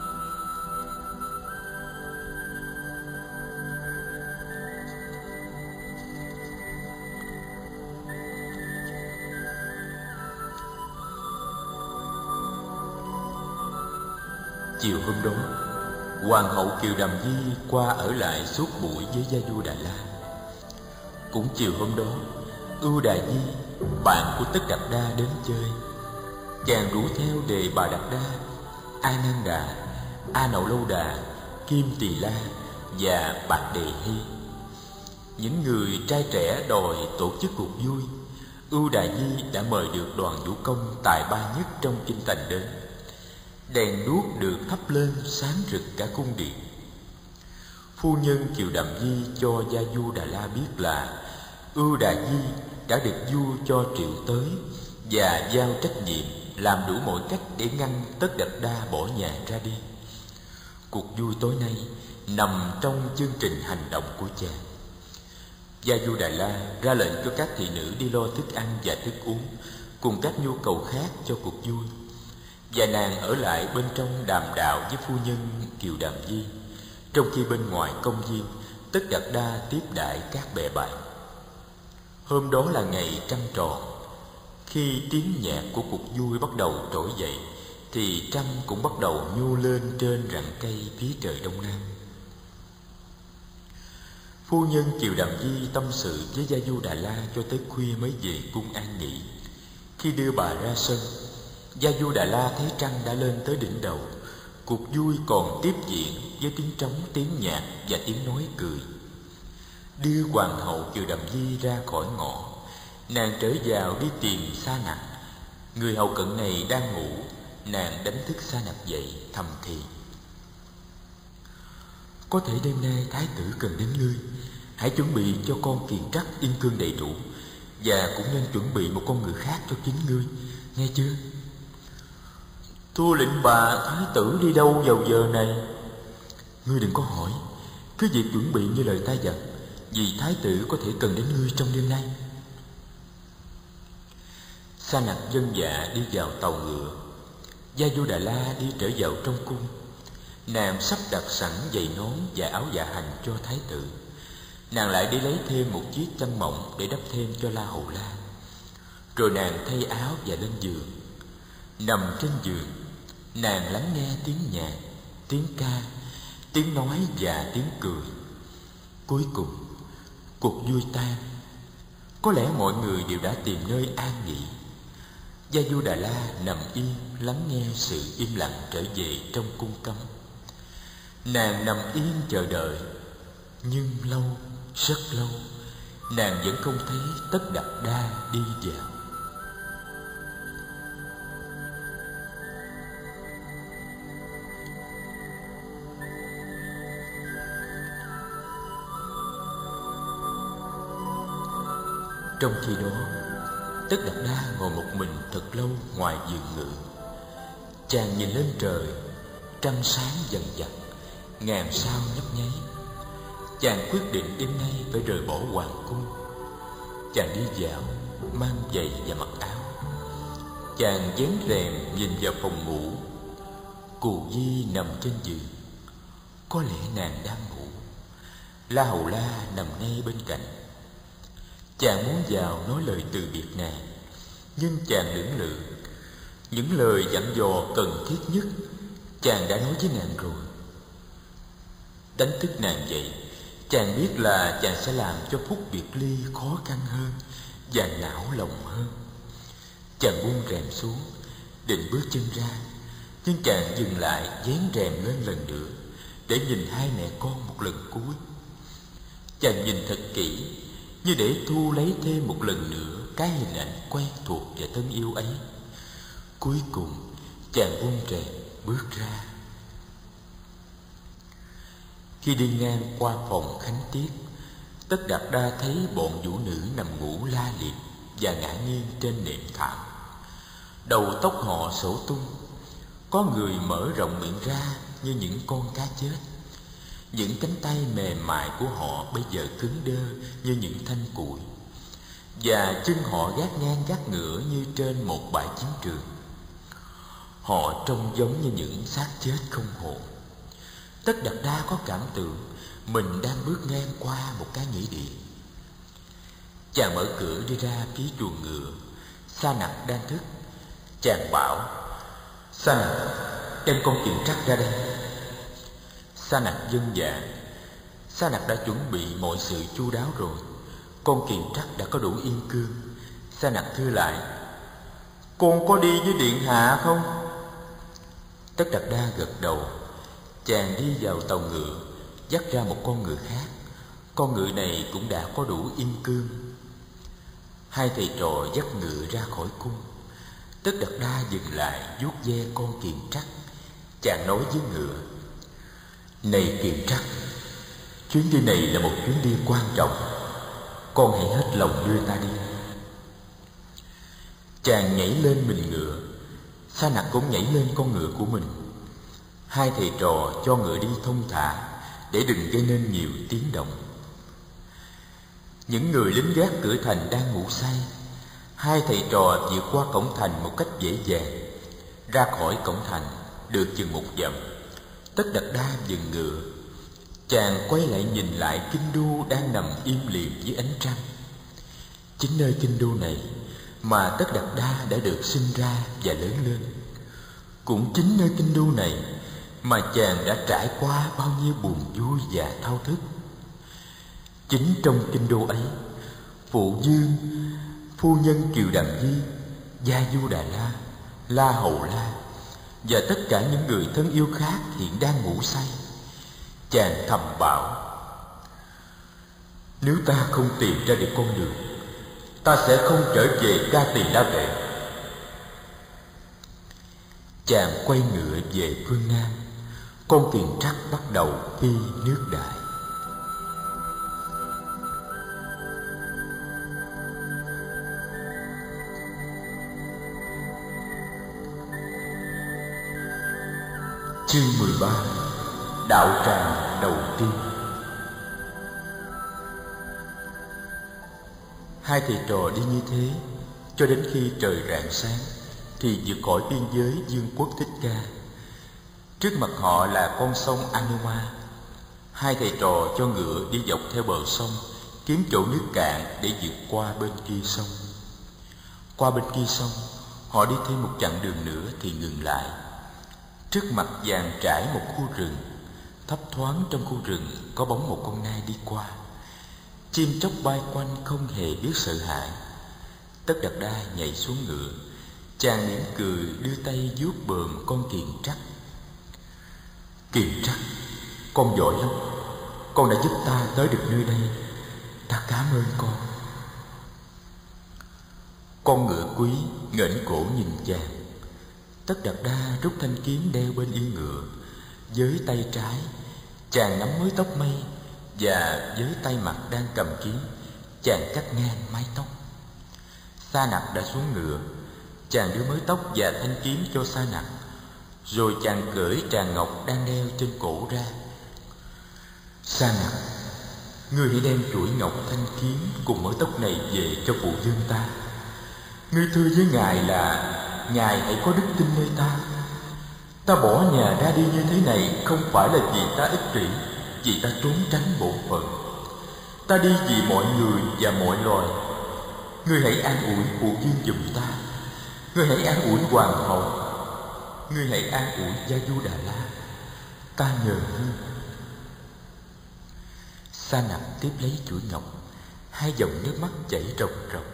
Chiều hôm đó, Hoàng hậu Kiều Đàm Di qua ở lại suốt buổi với Gia Vua Đà La. Cũng chiều hôm đó, Ưu Đà Di, bạn của Tất Đạt Đa đến chơi. Chàng rủ theo Đề Bà Đạt Đa, A Nan Đà, A Nậu Lâu Đà, Kim Tỳ La và Bạc Đề Hy. Những người trai trẻ đòi tổ chức cuộc vui. Ưu Đà Di đã mời được đoàn vũ công tài ba nhất trong kinh thành đến. Đèn đuốc được thắp lên sáng rực cả cung điện. Phu nhân Kiều Đàm Di cho Gia Vua Đà La biết là Ưu Đà Di đã được vua cho triệu tới và giao trách nhiệm làm đủ mọi cách để ngăn Tất Đạt Đa bỏ nhà ra đi. Cuộc vui tối nay nằm trong chương trình hành động của chàng. Gia Vua Đà La ra lệnh cho các thị nữ đi lo thức ăn và thức uống cùng các nhu cầu khác cho cuộc vui, và nàng ở lại bên trong đàm đạo với phu nhân Kiều Đàm Di, trong khi bên ngoài công viên Tất Đạt Đa tiếp đãi các bè bạn. Hôm đó là ngày trăng tròn. Khi tiếng nhạc của cuộc vui bắt đầu trỗi dậy thì trăng cũng bắt đầu nhô lên trên rặng cây phía trời đông nam. Phu nhân Kiều Đàm Di tâm sự với Gia Vua Đà La cho tới khuya mới về cung an nghỉ. Khi đưa bà ra sân, Gia Vua Đà La thấy trăng đã lên tới đỉnh đầu. Cuộc vui còn tiếp diễn với tiếng trống, tiếng nhạc và tiếng nói cười. Đưa hoàng hậu Kiều Đàm Di ra khỏi ngõ, nàng trở vào đi tìm Sa Nặc. Người hầu cận này đang ngủ. Nàng đánh thức Sa Nặc dậy thầm thì: có thể đêm nay thái tử cần đến ngươi. Hãy chuẩn bị cho con Kiền Trắc Yên Cương đầy đủ, và cũng nên chuẩn bị một con người khác cho chính ngươi, nghe chưa? Thưa lệnh bà, thái tử đi đâu vào giờ này? Ngươi đừng có hỏi, cứ việc chuẩn bị như lời ta dặn, vì thái tử có thể cần đến ngươi trong đêm nay. Sa Nặc vâng dạ đi vào tàu ngựa. Gia Vua Đà La đi trở vào trong cung. Nàng sắp đặt sẵn giày nón và áo dạ hành cho thái tử. Nàng lại đi lấy thêm một chiếc chăn mỏng để đắp thêm cho La Hầu La. Rồi nàng thay áo và lên giường. Nằm trên giường, nàng lắng nghe tiếng nhạc, tiếng ca, tiếng nói và tiếng cười. Cuối cùng, cuộc vui tan. Có lẽ mọi người đều đã tìm nơi an nghỉ. Gia Vua Đà La nằm yên lắng nghe sự im lặng trở về trong cung cấm. Nàng nằm yên chờ đợi, nhưng lâu, rất lâu, nàng vẫn không thấy Tất Đạt Đa đi vào. Trong khi đó, Tất Đạt Đa ngồi một mình thật lâu ngoài giường ngự. Chàng nhìn lên trời, trăng sáng dần dần, ngàn sao nhấp nháy. Chàng quyết định đêm nay phải rời bỏ hoàng cung. Chàng đi dạo, mang giày và mặc áo. Chàng vén rèm nhìn vào phòng ngủ. Cù Di nằm trên giường. Có lẽ nàng đang ngủ. La Hầu La nằm ngay bên cạnh. Chàng muốn vào nói lời từ biệt nàng, nhưng chàng lưỡng lự. Những lời dặn dò cần thiết nhất chàng đã nói với nàng rồi. Đánh thức nàng dậy, chàng biết là chàng sẽ làm cho phút biệt ly khó khăn hơn và não lòng hơn. Chàng buông rèm xuống, định bước chân ra, nhưng chàng dừng lại vén rèm lên lần nữa để nhìn hai mẹ con một lần cuối. Chàng nhìn thật kỹ, như để thu lấy thêm một lần nữa cái hình ảnh quen thuộc và thân yêu ấy. Cuối cùng chàng buông rèm bước ra. Khi đi ngang qua phòng Khánh Tiết, Tất Đạt Đa thấy bọn vũ nữ nằm ngủ la liệt và ngã nghiêng trên nệm thảm. Đầu tóc họ xõa tung, có người mở rộng miệng ra như những con cá chết. Những cánh tay mềm mại của họ bây giờ cứng đơ như những thanh củi, và chân họ gác ngang gác ngửa như trên một bãi chiến trường. Họ trông giống như những xác chết không hồn. Tất Đạt Đa có cảm tưởng mình đang bước ngang qua một cái nghĩa địa. Chàng mở cửa đi ra phía chuồng ngựa. Sa Nặc đang thức. Chàng bảo: Sa Nặc, đem con kiền trắc ra đây. Sa Nặc vâng dạ. Sa Nặc đã chuẩn bị mọi sự chu đáo rồi. Con kiền trắc đã có đủ yên cương. Sa Nặc thưa lại: Con có đi với điện hạ không? Tất Đạt Đa gật đầu. Chàng đi vào tàu ngựa, dắt ra một con ngựa khác. Con ngựa này cũng đã có đủ yên cương. Hai thầy trò dắt ngựa ra khỏi cung. Tất Đạt Đa dừng lại vuốt ve con kiền trắc. Chàng nói với ngựa: Này kiền trắc, chuyến đi này là một chuyến đi quan trọng. Con hãy hết lòng đưa ta đi. Chàng nhảy lên mình ngựa. Sa Nặc cũng nhảy lên con ngựa của mình. Hai thầy trò cho ngựa đi thông thả để đừng gây nên nhiều tiếng động. Những người lính gác cửa thành đang ngủ say. Hai thầy trò vượt qua cổng thành một cách dễ dàng. Ra khỏi cổng thành được chừng 1 dặm, Tất Đạt Đa dừng ngựa. Chàng quay lại nhìn lại kinh đô đang nằm im lìm dưới ánh trăng. Chính nơi kinh đô này mà Tất Đạt Đa đã được sinh ra và lớn lên. Cũng chính nơi kinh đô này mà chàng đã trải qua bao nhiêu buồn vui và thao thức. Chính trong kinh đô ấy, Phụ Dương, phu nhân Kiều Đàm Di, Gia Du Đà La, La Hầu La và tất cả những người thân yêu khác hiện đang ngủ say. Chàng thầm bảo: Nếu ta không tìm ra được con đường, ta sẽ không trở về Ca Tỳ La Vệ. Chàng quay ngựa về phương Nam. Con kiền trắc bắt đầu phi nước Đại. Chương 13: Đạo tràng đầu tiên. Hai thầy trò đi như thế cho đến khi trời rạng sáng thì vượt khỏi biên giới vương quốc Thích Ca. Trước mặt họ là con sông Anuma. Hai thầy trò cho ngựa đi dọc theo bờ sông, kiếm chỗ nước cạn để vượt qua bên kia sông. Qua bên kia sông, họ đi thêm một chặng đường nữa thì ngừng lại. Trước mặt dàn trải một khu rừng. Thấp thoáng trong khu rừng có bóng một con nai đi qua. Chim chóc bay quanh không hề biết sợ hãi. Tất Đạt Đa nhảy xuống ngựa. Chàng mỉm cười đưa tay vuốt bờm con kiền trắc. Kiền trắc, con giỏi lắm. Con đã giúp ta tới được nơi đây. Ta cảm ơn con. Con ngựa quý nghển cổ nhìn chàng. Tất Đạt Đa rút thanh kiếm đeo bên yên ngựa. Với tay trái, chàng nắm mớ tóc mây, và với tay mặt đang cầm kiếm, chàng cắt ngang mái tóc. Sa Nặc đã xuống ngựa. Chàng đưa mớ tóc và thanh kiếm cho Sa Nặc, rồi chàng cởi tràng ngọc đang đeo trên cổ ra. Sa Nặc, ngươi hãy đem chuỗi ngọc, thanh kiếm cùng mớ tóc này về cho phụ vương ta. Ngươi thưa với ngài là ngài hãy có đức tin nơi ta. Ta bỏ nhà ra đi như thế này không phải là vì ta ích kỷ, vì ta trốn tránh bổn phận. Ta đi vì mọi người và mọi loài. Ngươi hãy an ủi phụ vương giùm ta. Ngươi hãy an ủi hoàng hậu. Ngươi hãy an ủi Gia Du Đà La. Ta nhờ ngươi. Sa Nặc tiếp lấy chuỗi ngọc. Hai dòng nước mắt chảy ròng ròng.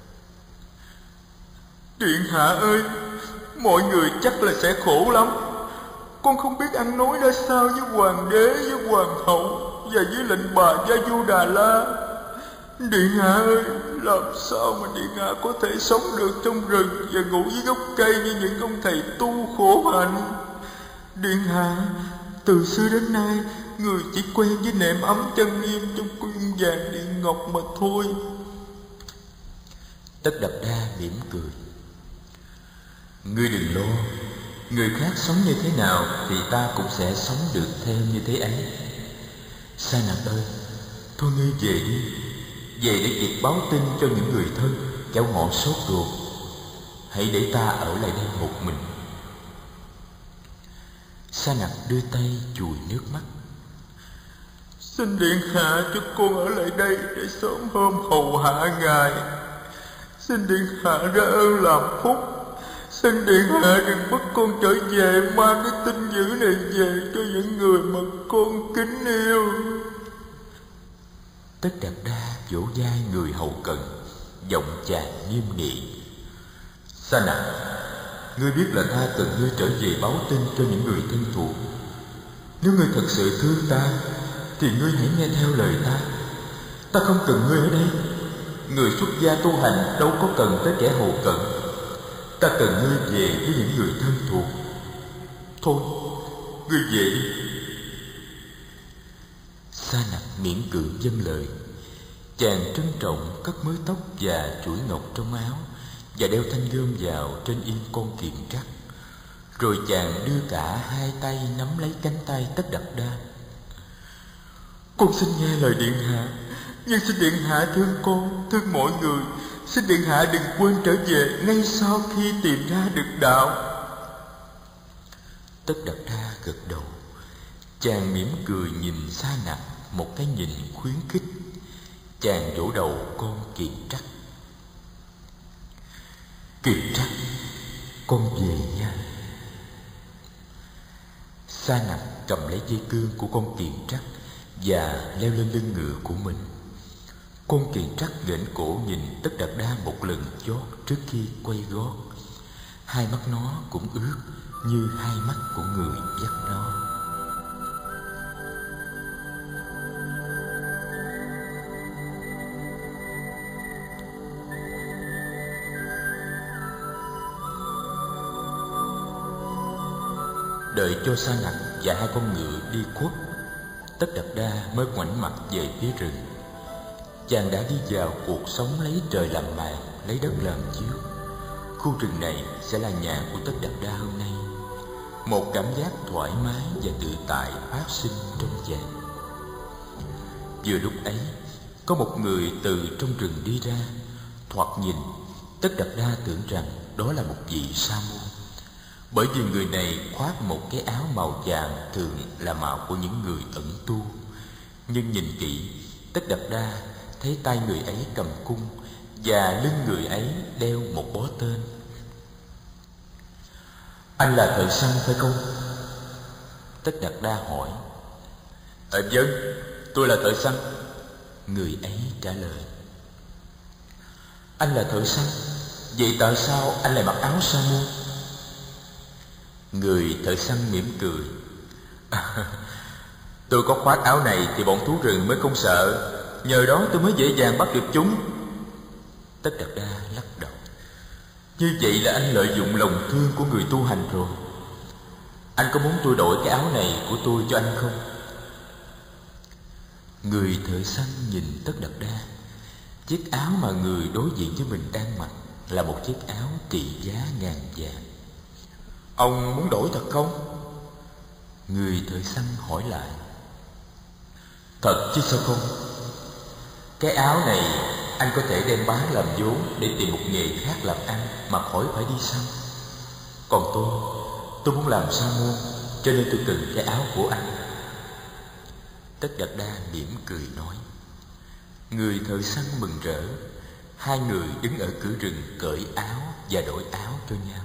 Điện hạ ơi, mọi người chắc là sẽ khổ lắm. Con không biết ăn nói ra sao với hoàng đế, với hoàng hậu và với lệnh bà Gia Du Đà La. Điện hạ ơi, làm sao mà điện hạ có thể sống được trong rừng và ngủ dưới gốc cây như những ông thầy tu khổ hạnh? Điện hạ, từ xưa đến nay, người chỉ quen với nệm ấm chân nghiêm trong cung vàng điện ngọc mà thôi. Tất Đật Đa mỉm cười. Ngươi đừng lo, người khác sống như thế nào thì ta cũng sẽ sống được theo như thế ấy. Sa Nặc ơi, thôi ngươi về đi, về để kịp báo tin cho những người thân, kẻo họ sốt ruột. Hãy để ta ở lại đây một mình. Sa Nặc đưa tay chùi nước mắt. Xin điện hạ cho con ở lại đây để sớm hôm hầu hạ ngài. Xin điện hạ ra ơn làm phúc. Xin điện hạ đừng bắt con trở về mang cái tin dữ này về cho những người mà con kính yêu. Tất Đạt Đa vỗ vai người hầu cận, giọng chàng nghiêm nghị. Sa Nặc, ngươi biết là ta cần ngươi trở về báo tin cho những người thân thuộc. Nếu ngươi thật sự thương ta thì ngươi hãy nghe theo lời ta. Ta không cần ngươi ở đây. Người xuất gia tu hành đâu có cần tới kẻ hầu cận. Ta cần ngươi về với những người thân thuộc. Thôi, ngươi về đi. Sa Nặc miễn cưỡng vâng lời. Chàng trân trọng cất mớ tóc và chuỗi ngọc trong áo và đeo thanh gươm vào trên yên con kiềm trắc. Rồi chàng đưa cả hai tay nắm lấy cánh tay Tất Đạt Đa. Con xin nghe lời điện hạ, nhưng xin điện hạ thương con, thương mọi người. Xin điện hạ đừng quên trở về ngay sau khi tìm ra được đạo. Tất Đạt Đa gật đầu. Chàng mỉm cười nhìn Sa Nặc một cái nhìn khuyến khích. Chàng vỗ đầu con Kiền Trắc. Kiền Trắc, con về nha. Sa Nặc cầm lấy dây cương của con Kiền Trắc và leo lên lưng ngựa của mình. Con Kiền Trắc nghển cổ nhìn Tất Đạt Đa một lần chót trước khi quay gót. Hai mắt nó cũng ướt như hai mắt của người dắt nó. Đợi cho Sa Nặc và hai con ngựa đi khuất, Tất Đạt Đa mới ngoảnh mặt về phía rừng. Chàng đã đi vào cuộc sống lấy trời làm màn, lấy đất làm chiếu. Khu rừng này sẽ là nhà của Tất Đạt Đa hôm nay. Một cảm giác thoải mái và tự tại phát sinh trong chàng. Vừa lúc ấy, có một người từ trong rừng đi ra. Thoạt nhìn, Tất Đạt Đa tưởng rằng đó là một vị sa môn, bởi vì người này khoác một cái áo màu vàng thường là màu của những người ẩn tu. Nhưng nhìn kỹ, Tất Đạt Đa thấy tay người ấy cầm cung và lưng người ấy đeo một bó tên. Anh là thợ săn phải không? Tất Đạt Đa hỏi. Vâng, tôi là thợ săn. Người ấy trả lời. Anh là thợ săn, vậy tại sao anh lại mặc áo sa môn? Người thợ săn mỉm cười. Tôi có khoác áo này thì bọn thú rừng mới không sợ, nhờ đó tôi mới dễ dàng bắt được chúng. Tất Đạt Đa lắc đầu. Như vậy là anh lợi dụng lòng thương của người tu hành rồi. Anh có muốn tôi đổi cái áo này của tôi cho anh không? Người thợ săn nhìn Tất Đạt Đa. Chiếc áo mà người đối diện với mình đang mặc là một chiếc áo trị giá ngàn vàng. Ông muốn đổi thật không? Người thợ săn hỏi lại. Thật chứ sao không? Cái áo này anh có thể đem bán làm vốn để tìm một nghề khác làm ăn mà khỏi phải đi săn. Còn tôi muốn làm sa môn, cho nên tôi cần cái áo của anh. Tất Đạt Đa mỉm cười nói. Người thợ săn mừng rỡ. Hai người đứng ở cửa rừng cởi áo và đổi áo cho nhau.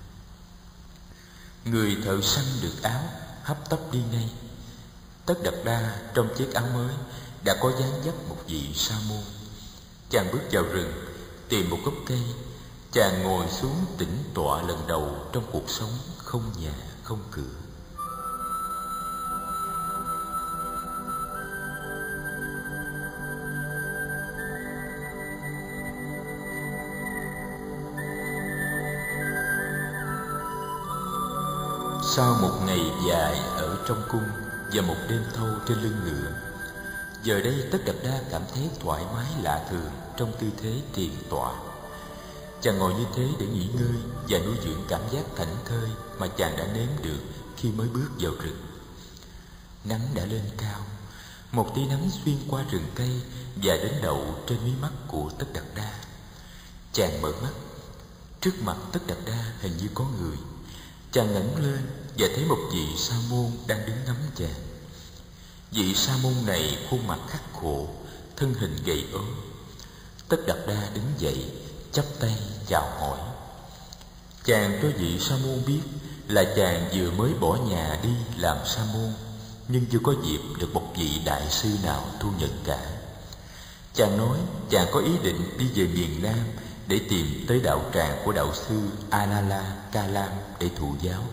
Người thợ săn được áo hấp tấp đi ngay. Tất Đạt Đa trong chiếc áo mới đã có dáng dấp một vị sa môn. Chàng bước vào rừng, tìm một gốc cây. Chàng ngồi xuống tĩnh tọa lần đầu trong cuộc sống không nhà không cửa. Sau một ngày dài ở trong cung và một đêm thâu trên lưng ngựa, giờ đây Tất Đạt Đa cảm thấy thoải mái lạ thường trong tư thế thiền tọa. Chàng ngồi như thế để nghỉ ngơi và nuôi dưỡng cảm giác thảnh thơi mà chàng đã nếm được khi mới bước vào rừng. Nắng đã lên cao, một tia nắng xuyên qua rừng cây và đến đậu trên mí mắt của Tất Đạt Đa. Chàng mở mắt, trước mặt Tất Đạt Đa hình như có người. Chàng ngẩng lên và thấy một vị sa môn đang đứng ngắm chàng. Vị sa môn này khuôn mặt khắc khổ, thân hình gầy ốm. Tất Đạt Đa đứng dậy, chắp tay chào hỏi. Chàng cho vị sa môn biết là chàng vừa mới bỏ nhà đi làm sa môn, nhưng chưa có dịp được một vị đại sư nào thu nhận cả. Chàng nói chàng có ý định đi về miền Nam để tìm tới đạo tràng của đạo sư Alala Kalam để thụ giáo.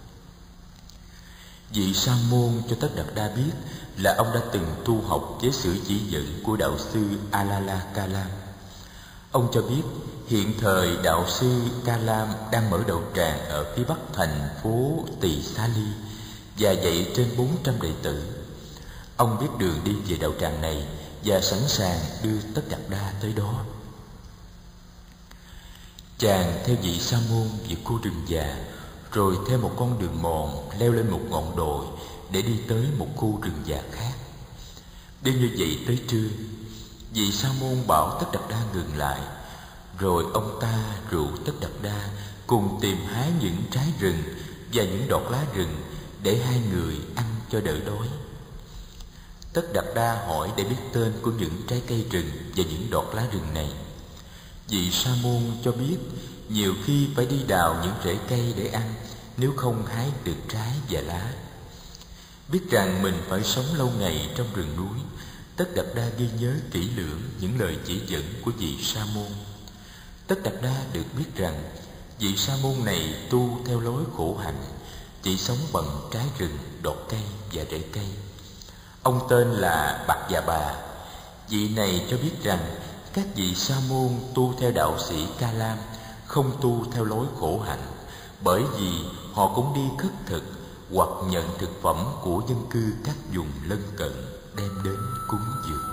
Vị sa môn cho Tất Đạt Đa biết là ông đã từng tu học với sự chỉ dẫn của đạo sư Alala Kalam. Ông cho biết hiện thời đạo sư Kalam đang mở đạo tràng ở phía bắc thành phố Tỳ Xá Ly và dạy trên 400 đệ tử. Ông biết đường đi về đạo tràng này và sẵn sàng đưa Tất Đạt Đa tới đó. Chàng theo vị sa môn vượt khu rừng già, rồi theo một con đường mòn leo lên một ngọn đồi để đi tới một khu rừng già khác. Đi như vậy tới trưa, vị sa môn bảo Tất Đạt Đa ngừng lại, rồi ông ta rủ Tất Đạt Đa cùng tìm hái những trái rừng và những đọt lá rừng để hai người ăn cho đỡ đói. Tất Đạt Đa hỏi để biết tên của những trái cây rừng và những đọt lá rừng này. Vị sa môn cho biết nhiều khi phải đi đào những rễ cây để ăn, nếu không hái được trái và lá. Biết rằng mình phải sống lâu ngày trong rừng núi, Tất Đạt Đa ghi nhớ kỹ lưỡng những lời chỉ dẫn của vị sa môn. Tất Đạt Đa được biết rằng vị sa môn này tu theo lối khổ hạnh, chỉ sống bằng trái rừng, đọt cây và rễ cây. Ông tên là Bạc Già Bà. Vị này cho biết rằng các vị sa môn tu theo đạo sĩ Ca Lam không tu theo lối khổ hạnh, bởi vì họ cũng đi khất thực hoặc nhận thực phẩm của dân cư các vùng lân cận đem đến cúng dường.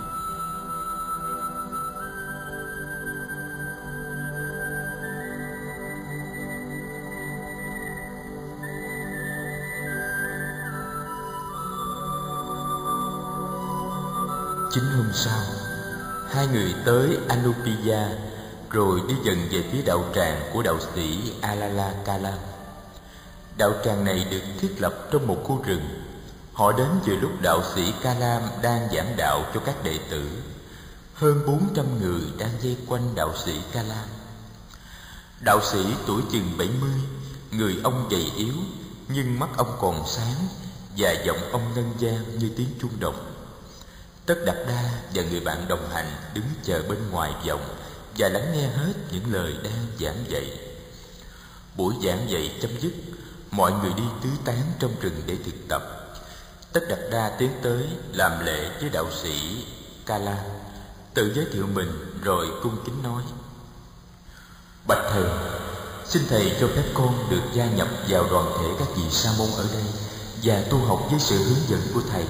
Chính hôm sau, hai người tới Anupiya, rồi đi dần về phía đạo tràng của đạo sĩ Alala Kalam. Đạo tràng này được thiết lập trong một khu rừng. Họ đến vừa lúc đạo sĩ Kalam đang giảng đạo cho các đệ tử. Hơn 400 người đang vây quanh đạo sĩ Kalam. Đạo sĩ tuổi chừng 70, người ông gầy yếu, nhưng mắt ông còn sáng và giọng ông ngân vang như tiếng chuông đồng. Tất Đạt Đa và người bạn đồng hành đứng chờ bên ngoài vọng và lắng nghe hết những lời đang giảng dạy. Buổi giảng dạy chấm dứt, mọi người đi tứ tán trong rừng để thực tập. Tất Đạt Đa tiến tới làm lễ với đạo sĩ Kala, tự giới thiệu mình rồi cung kính nói: Bạch thầy, xin thầy cho phép con được gia nhập vào đoàn thể các vị sa môn ở đây và tu học với sự hướng dẫn của thầy.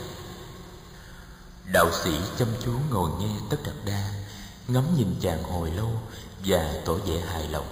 Đạo sĩ chăm chú ngồi nghe Tất Đạt Đa, ngắm nhìn chàng hồi lâu và tỏ vẻ hài lòng.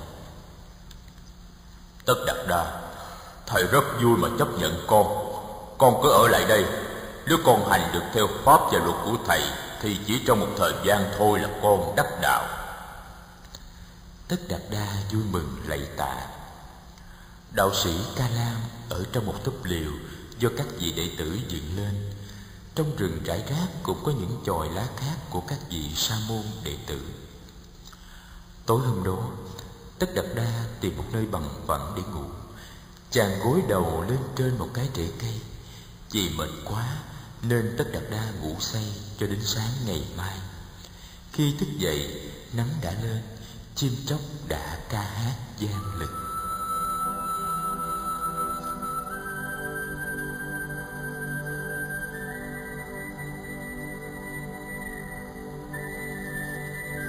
Tất Đạt Đa, thầy rất vui mà chấp nhận con cứ ở lại đây. Nếu con hành được theo pháp và luật của thầy thì chỉ trong một thời gian thôi là con đắc đạo. Tất Đạt Đa vui mừng lạy tạ. Đạo sĩ Ca Lam ở trong một túp liều do các vị đệ tử dựng lên. Trong rừng rải rác cũng có những chòi lá khác của các vị sa môn đệ tử. Tối hôm đó, Tất Đạt Đa tìm một nơi bằng phẳng để ngủ. Chàng gối đầu lên trên một cái rễ cây. Vì mệt quá nên Tất Đạt Đa ngủ say cho đến sáng ngày mai. Khi thức dậy, nắng đã lên, chim chóc đã ca hát vang lực.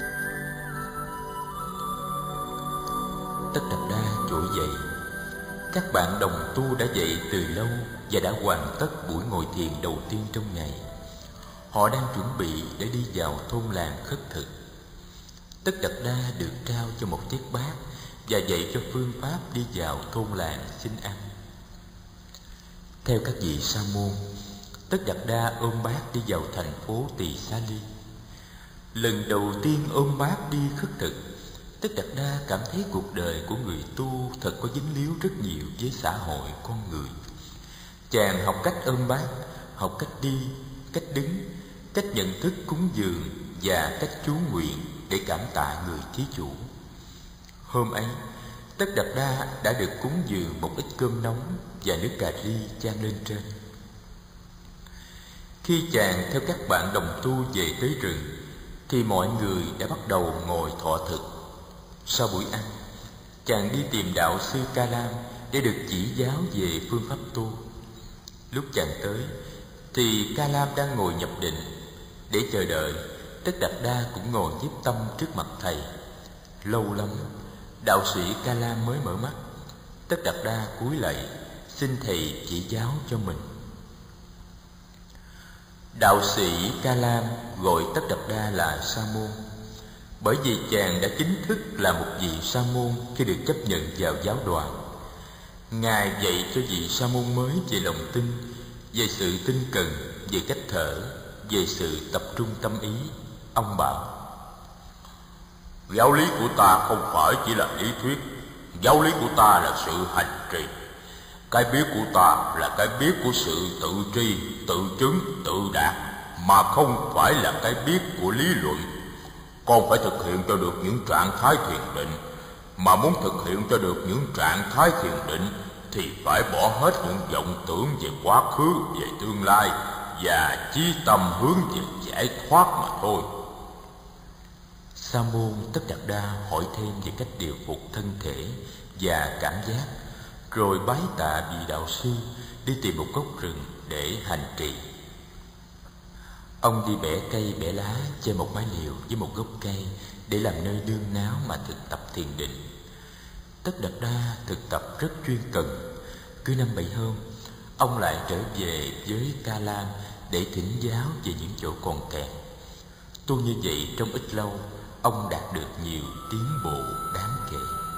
Tất Đạt Đa trỗi dậy. Các bạn đồng tu đã dậy từ lâu và đã hoàn tất buổi ngồi thiền đầu tiên trong ngày. Họ đang chuẩn bị để đi vào thôn làng khất thực. Tất Đạt Đa được trao cho một chiếc bát và dạy cho phương pháp đi vào thôn làng xin ăn. Theo các vị sa môn, Tất Đạt Đa ôm bát đi vào thành phố Tỳ Xá Ly. Lần đầu tiên ôm bát đi khất thực, Tất Đạt Đa cảm thấy cuộc đời của người tu thật có dính líu rất nhiều với xã hội con người. Chàng học cách ôm bát, học cách đi, cách đứng, cách nhận thức cúng dường và cách chú nguyện để cảm tạ người thí chủ. Hôm ấy, Tất Đạt Đa đã được cúng dường một ít cơm nóng và nước cà ri chan lên trên. Khi chàng theo các bạn đồng tu về tới rừng, thì mọi người đã bắt đầu ngồi thọ thực. Sau buổi ăn, chàng đi tìm đạo sư Ca Lam để được chỉ giáo về phương pháp tu. Lúc chàng tới, thì Ca Lam đang ngồi nhập định. Để chờ đợi, Tất Đạt Đa cũng ngồi nhiếp tâm trước mặt thầy. Lâu lắm, đạo sĩ Ca Lam mới mở mắt. Tất Đạt Đa cúi lạy, xin thầy chỉ giáo cho mình. Đạo sĩ Ca Lam gọi Tất Đạt Đa là sa môn, bởi vì chàng đã chính thức là một vị sa môn khi được chấp nhận vào giáo đoàn. Ngài dạy cho vị sa môn mới về lòng tin, về sự tinh cần, về cách thở, về sự tập trung tâm ý. Ông bảo: giáo lý của ta không phải chỉ là lý thuyết, giáo lý của ta là sự hành trì. Cái biết của ta là cái biết của sự tự tri, tự chứng, tự đạt, mà không phải là cái biết của lý luận. Con phải thực hiện cho được những trạng thái thiền định, mà muốn thực hiện cho được những trạng thái thiền định thì phải bỏ hết những vọng tưởng về quá khứ, về tương lai, và chí tâm hướng về giải thoát mà thôi. Sa môn Tất Đạt Đa hỏi thêm về cách điều phục thân thể và cảm giác, rồi bái tạ vị đạo sư, đi tìm một gốc rừng để hành trì. Ông đi bẻ cây bẻ lá trên một mái liều với một gốc cây để làm nơi nương náu mà thực tập thiền định. Tất Đạt Đa thực tập rất chuyên cần. Cứ 5-7 hôm, ông lại trở về với Ca Lam để thỉnh giáo về những chỗ còn kẹt. Tu như vậy trong ít lâu, ông đạt được nhiều tiến bộ đáng kể.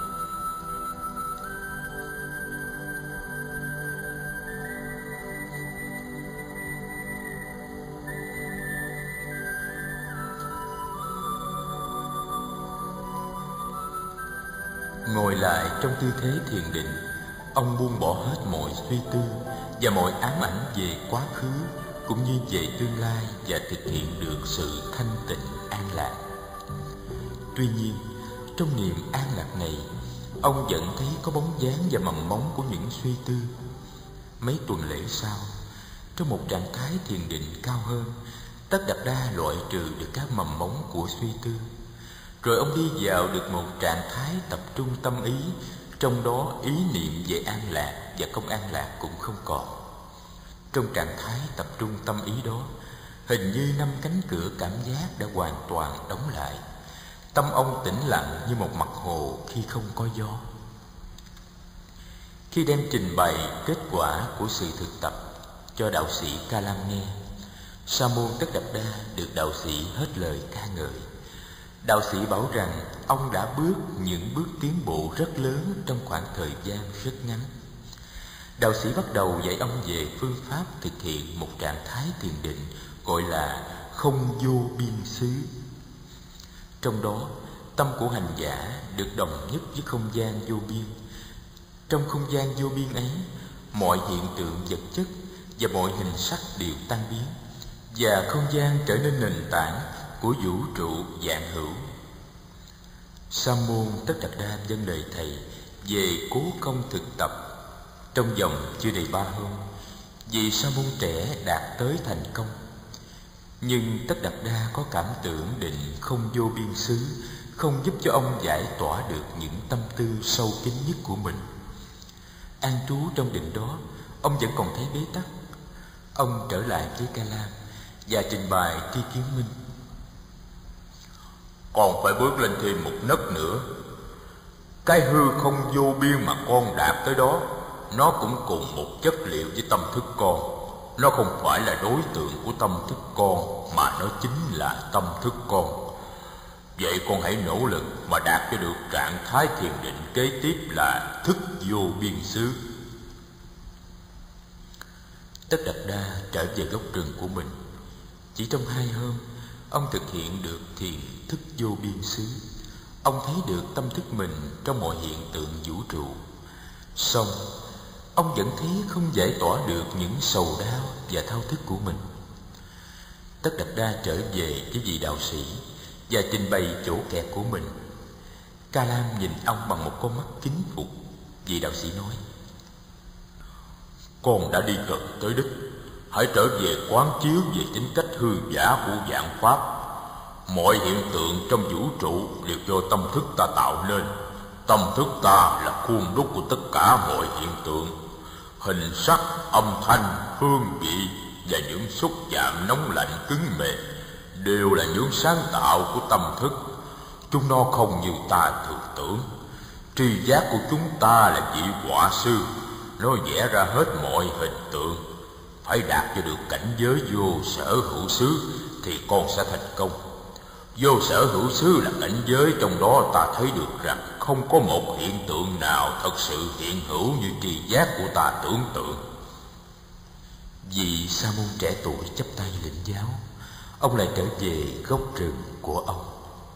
Ngồi lại trong tư thế thiền định, ông buông bỏ hết mọi suy tư và mọi ám ảnh về quá khứ cũng như về tương lai, và thực hiện được sự thanh tịnh an lạc. Tuy nhiên, trong niềm an lạc này, ông vẫn thấy có bóng dáng và mầm móng của những suy tư. Mấy tuần lễ sau, trong một trạng thái thiền định cao hơn, Tất Đạt Đa loại trừ được các mầm móng của suy tư. Rồi ông đi vào được một trạng thái tập trung tâm ý, trong đó ý niệm về an lạc và không an lạc cũng không còn. Trong trạng thái tập trung tâm ý đó, hình như 5 cánh cửa cảm giác đã hoàn toàn đóng lại. Tâm ông tĩnh lặng như một mặt hồ khi không có gió. Khi đem trình bày kết quả của sự thực tập cho đạo sĩ Ca Lam nghe, Sa môn Tất Đạt Đa được đạo sĩ hết lời ca ngợi. Đạo sĩ bảo rằng ông đã bước những bước tiến bộ rất lớn trong khoảng thời gian rất ngắn. Đạo sĩ bắt đầu dạy ông về phương pháp thực hiện một trạng thái thiền định gọi là không vô biên xứ. Trong đó, tâm của hành giả được đồng nhất với không gian vô biên. Trong không gian vô biên ấy, mọi hiện tượng vật chất và mọi hình sắc đều tan biến, và không gian trở nên nền tảng của vũ trụ vạn hữu. Sa môn Tất Đạt Đa dâng lời thầy về cố công thực tập. Trong vòng chưa đầy 3 hôm, vị sa môn trẻ đạt tới thành công. Nhưng Tất Đạt Đa có cảm tưởng định không vô biên xứ không giúp cho ông giải tỏa được những tâm tư sâu kín nhất của mình. An trú trong định đó, ông vẫn còn thấy bế tắc. Ông trở lại với Ca Lam và trình bày Tri Kiến Minh. Còn phải bước lên thêm một nấc nữa. Cái hư không vô biên mà con đạt tới đó nó cũng cùng một chất liệu với tâm thức con. Nó không phải là đối tượng của tâm thức con, mà nó chính là tâm thức con. Vậy con hãy nỗ lực mà đạt cho được trạng thái thiền định kế tiếp là thức vô biên xứ. Tất Đạt Đa trở về gốc rừng của mình. Chỉ trong 2 hôm, ông thực hiện được thiền thức vô biên xứ. Ông thấy được tâm thức mình trong mọi hiện tượng vũ trụ. Song ông vẫn thấy không giải tỏa được những sầu đau và thao thức của mình. Tất Đạt Đa trở về với vị đạo sĩ và trình bày chỗ kẹt của mình. Ca Lam nhìn ông bằng một con mắt kính phục. Vị đạo sĩ nói: Con đã đi gần tới đích. Hãy trở về quán chiếu về tính cách hư giả của vạn pháp. Mọi hiện tượng trong vũ trụ đều do tâm thức ta tạo nên. Tâm thức ta là khuôn đúc của tất cả mọi hiện tượng. Hình sắc, âm thanh, hương vị và những xúc chạm nóng lạnh cứng mềm đều là những sáng tạo của tâm thức. Chúng nó không như ta thường tưởng. Tri giác của chúng ta là vị họa sư. Nó vẽ ra hết mọi hình tượng. Phải đạt cho được cảnh giới vô sở hữu xứ thì con sẽ thành công. Vô sở hữu xứ là cảnh giới trong đó ta thấy được rằng không có một hiện tượng nào thật sự hiện hữu như tri giác của ta tưởng tượng. Vị sa môn trẻ tuổi chắp tay lĩnh giáo. Ông lại trở về gốc rừng của ông.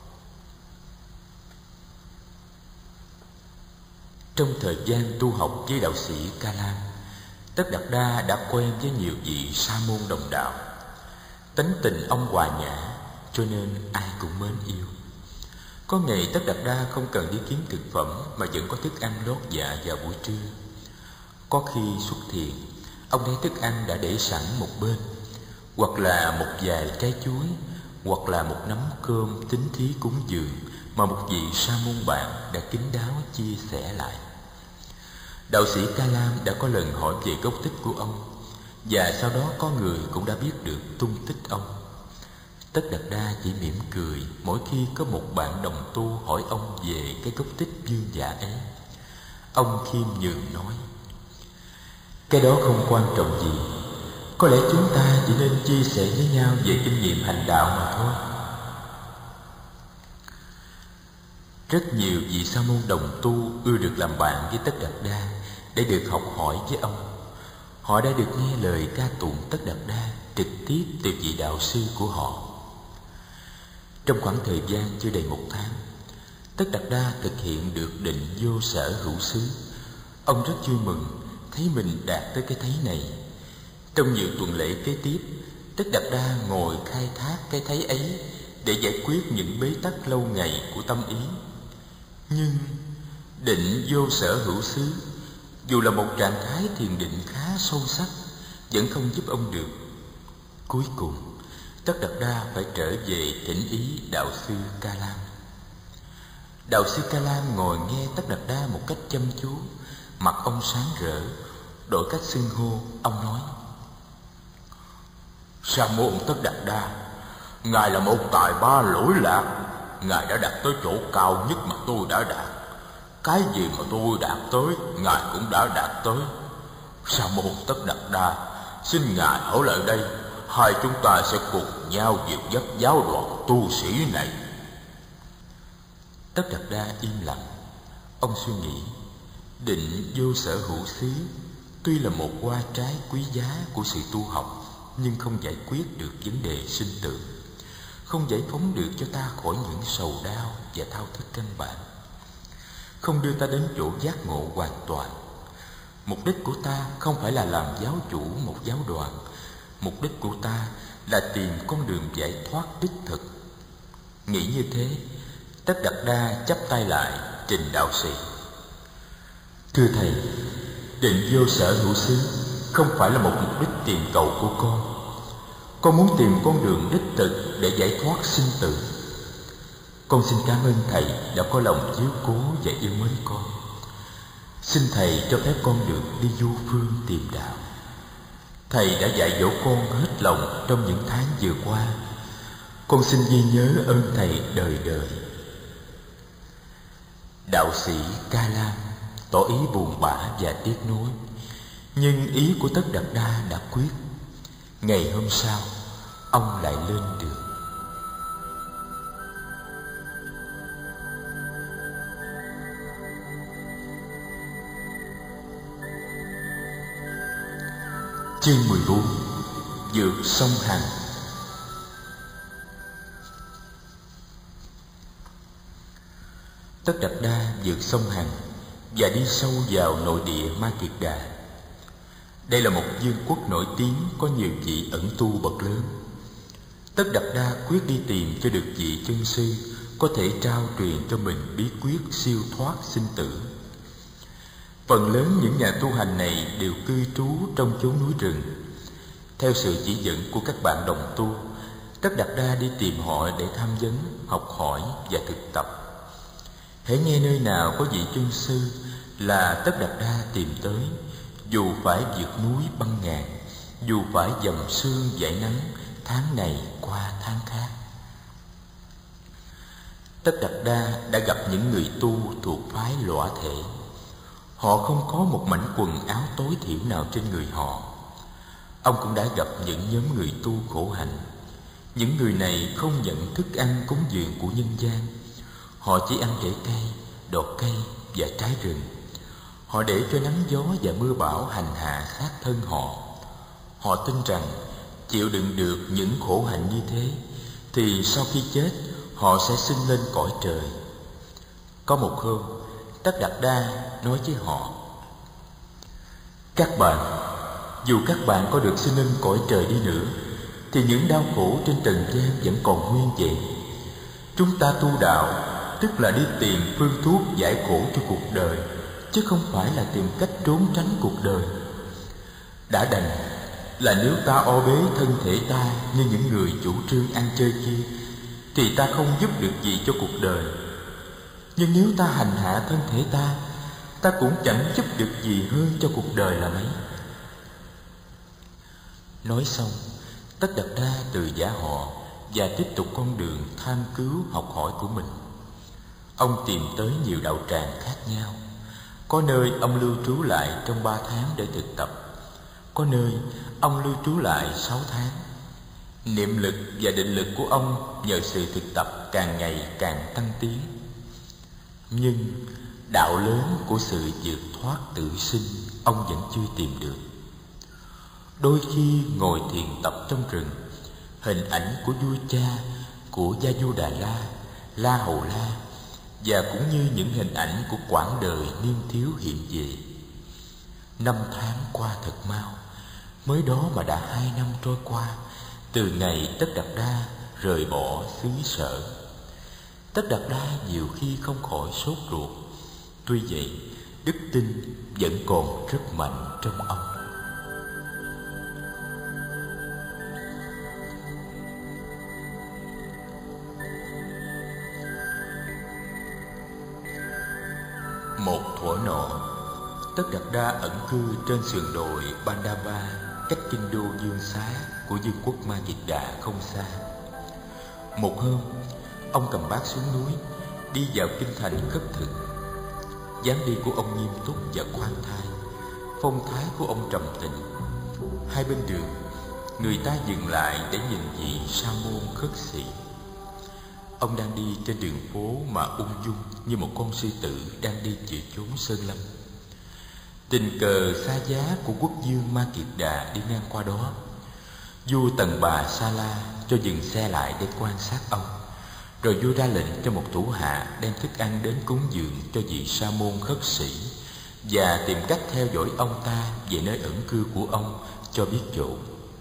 Trong thời gian tu học với đạo sĩ Ca Lam, Tất Đạt Đa đã quen với nhiều vị sa môn đồng đạo. Tánh tình ông hòa nhã, cho nên ai cũng mến yêu. Có ngày Tất Đạt Đa không cần đi kiếm thực phẩm mà vẫn có thức ăn lót dạ vào buổi trưa. Có khi xuất thiền, ông thấy thức ăn đã để sẵn một bên, hoặc là một vài trái chuối, hoặc là một nắm cơm tín thí cúng dường mà một vị sa môn bạn đã kín đáo chia sẻ lại. Đạo sĩ Ca Lam đã có lần hỏi về gốc tích của ông, và sau đó có người cũng đã biết được tung tích ông. Tất Đạt Đa chỉ mỉm cười mỗi khi có một bạn đồng tu hỏi ông về cái gốc tích dương dạ ấy. Ông khiêm nhường nói: Cái đó không quan trọng gì. Có lẽ chúng ta chỉ nên chia sẻ với nhau về kinh nghiệm hành đạo mà thôi. Rất nhiều vị sa môn đồng tu ưa được làm bạn với Tất Đạt Đa để được học hỏi với ông. Họ đã được nghe lời ca tụng Tất Đạt Đa trực tiếp từ vị đạo sư của họ. Trong khoảng thời gian chưa đầy 1 tháng, Tất Đạt Đa thực hiện được định vô sở hữu xứ. Ông rất vui mừng thấy mình đạt tới cái thấy này. Trong nhiều tuần lễ kế tiếp, Tất Đạt Đa ngồi khai thác cái thấy ấy để giải quyết những bế tắc lâu ngày của tâm ý. Nhưng định vô sở hữu xứ, dù là một trạng thái thiền định khá sâu sắc, vẫn không giúp ông được. Cuối cùng, Tất Đạt Đa phải trở về thỉnh ý đạo sư Ca Lam. Đạo sư Ca Lam ngồi nghe Tất Đạt Đa một cách chăm chú, mặt ông sáng rỡ. Đổi cách xưng hô, ông nói: Sa môn Tất Đạt Đa, ngài là một tài ba lỗi lạc. Ngài đã đạt tới chỗ cao nhất mà tôi đã đạt. Cái gì mà tôi đạt tới, ngài cũng đã đạt tới. Sa môn Tất Đạt Đa, xin ngài ở lại đây, hai chúng ta sẽ cùng nhau dìu dắt giáo đoàn tu sĩ này. Tất Đạt Đa im lặng. Ông suy nghĩ, định vô sở hữu xứ tuy là một hoa trái quý giá của sự tu học, nhưng không giải quyết được vấn đề sinh tử, không giải phóng được cho ta khỏi những sầu đau và thao thức căn bản, không đưa ta đến chỗ giác ngộ hoàn toàn. Mục đích của ta không phải là làm giáo chủ một giáo đoàn. Mục đích của ta là tìm con đường giải thoát đích thực. Nghĩ như thế, Tất Đạt Đa chắp tay lại trình đạo sĩ: Thưa thầy, định vô sở hữu xứ không phải là một mục đích tìm cầu của con. Con muốn tìm con đường đích thực để giải thoát sinh tử. Con xin cảm ơn thầy đã có lòng chiếu cố và yêu mến con. Xin thầy cho phép con được đi du phương tìm đạo. Thầy đã dạy dỗ con hết lòng trong những tháng vừa qua. Con xin ghi nhớ ơn thầy đời đời. Đạo sĩ Ca Lam tỏ ý buồn bã và tiếc nuối. Nhưng ý của Tất Đạt Đa đã quyết. Ngày hôm sau, ông lại lên đường. Chương 14. Vượt sông Hằng. Tất Đạt Đa vượt sông Hằng và đi sâu vào nội địa Ma Kiệt Đà. Đây là một vương quốc nổi tiếng có nhiều vị ẩn tu bậc lớn. Tất Đạt Đa quyết đi tìm cho được vị chân sư có thể trao truyền cho mình bí quyết siêu thoát sinh tử. Phần lớn những nhà tu hành này đều cư trú trong chốn núi rừng. Theo sự chỉ dẫn của các bạn đồng tu, Tất Đạt Đa đi tìm họ để tham vấn, học hỏi và thực tập. Hễ nghe nơi nào có vị chân sư là Tất Đạt Đa tìm tới, dù phải vượt núi băng ngàn, dù phải dầm sương dãi nắng, tháng này qua tháng khác. Tất Đạt Đa đã gặp những người tu thuộc phái Lõa Thể. Họ không có một mảnh quần áo tối thiểu nào trên người họ. Ông cũng đã gặp những nhóm người tu khổ hạnh. Những người này không nhận thức ăn cúng dường của nhân gian. Họ chỉ ăn rễ cây, đọt cây và trái rừng. Họ để cho nắng gió và mưa bão hành hạ xác thân họ. Họ tin rằng chịu đựng được những khổ hạnh như thế thì sau khi chết họ sẽ sinh lên cõi trời. Có một hôm, Tất Đạt Đa nói với họ: các bạn, dù các bạn có được sinh lên cõi trời đi nữa thì những đau khổ trên trần gian vẫn còn nguyên vậy. Chúng ta tu đạo tức là đi tìm phương thuốc giải khổ cho cuộc đời, chứ không phải là tìm cách trốn tránh cuộc đời. Đã đành là nếu ta o bế thân thể ta như những người chủ trương ăn chơi kia thì ta không giúp được gì cho cuộc đời. Nhưng nếu ta hành hạ thân thể ta cũng chẳng giúp được gì hơn cho cuộc đời là mấy. Nói xong, Tất Đạt Đa từ giả họ và tiếp tục con đường tham cứu học hỏi của mình. Ông tìm tới nhiều đạo tràng khác nhau. Có nơi ông lưu trú lại trong 3 tháng để thực tập. Có nơi ông lưu trú lại 6 tháng. Niệm lực và định lực của ông nhờ sự thực tập càng ngày càng tăng tiến. Nhưng đạo lớn của sự vượt thoát tự sinh ông vẫn chưa tìm được. Đôi khi ngồi thiền tập trong rừng, hình ảnh của vua cha, của Gia Du Đà La, La Hầu La và cũng như những hình ảnh của quãng đời niên thiếu hiện về. 5 tháng qua thật mau, mới đó mà đã 2 năm trôi qua từ ngày Tất Đạt Đa rời bỏ xứ sở. Tất Đạt Đa nhiều khi không khỏi sốt ruột. Tuy vậy, đức tin vẫn còn rất mạnh trong ông. Một thuở nọ, Tất Đạt Đa ẩn cư trên sườn đồi Bandava, cách kinh đô Dương Xá của vương quốc Ma Kiệt Đà không xa. Một hôm, ông cầm bát xuống núi, đi vào kinh thành khất thực. Dáng đi của ông nghiêm túc và khoan thai, phong thái của ông trầm tĩnh. Hai bên đường, người ta dừng lại để nhìn vị sa môn khất sĩ. Ông đang đi trên đường phố mà ung dung như một con sư tử đang đi về chốn sơn lâm. Tình cờ xa giá của quốc vương Ma Kiệt Đà đi ngang qua đó. Vua Tần Bà Sa La cho dừng xe lại để quan sát ông. Rồi vua ra lệnh cho một thủ hạ đem thức ăn đến cúng dường cho vị sa môn khất sĩ và tìm cách theo dõi ông ta về nơi ẩn cư của ông cho biết chỗ.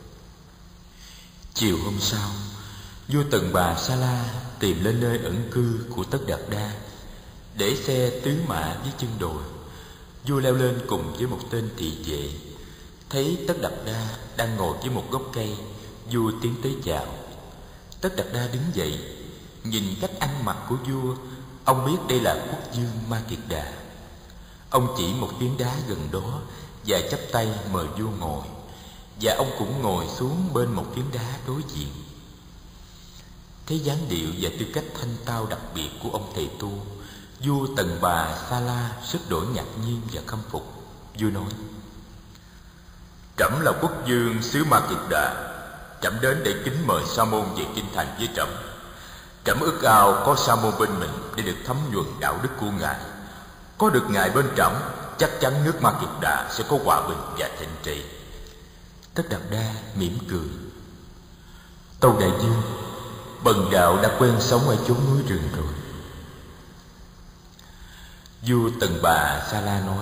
Chiều hôm sau, vua Tần Bà Sa La tìm lên nơi ẩn cư của Tất Đạt Đa, để xe tứ mã với chân đồi. Vua leo lên cùng với một tên thị vệ. Thấy Tất Đạt Đa đang ngồi dưới một gốc cây, vua tiến tới chào. Tất Đạt Đa đứng dậy, nhìn cách ăn mặc của vua, ông biết đây là quốc vương Ma Kiệt Đà. Ông chỉ một phiến đá gần đó và chắp tay mời vua ngồi, và ông cũng ngồi xuống bên một phiến đá đối diện. Thấy dáng điệu và tư cách thanh tao đặc biệt của ông thầy tu, Vua Tần Bà Sa La rất đổi ngạc nhiên và khâm phục. Vua nói: Trẫm là quốc vương xứ Ma Kiệt Đà. Trẫm đến để kính mời Sa môn về kinh thành với trẫm. Trẫm ước ao có Sa môn bên mình để được thấm nhuần đạo đức của ngài. Có được ngài bên trẫm, chắc chắn nước Ma Kiệt Đà sẽ có hòa bình và thịnh trị. Tất Đạt Đa mỉm cười: Tâu đại vương, bần đạo đã quen sống ở chốn núi rừng rồi. Vua Tần Bà Sa La nói: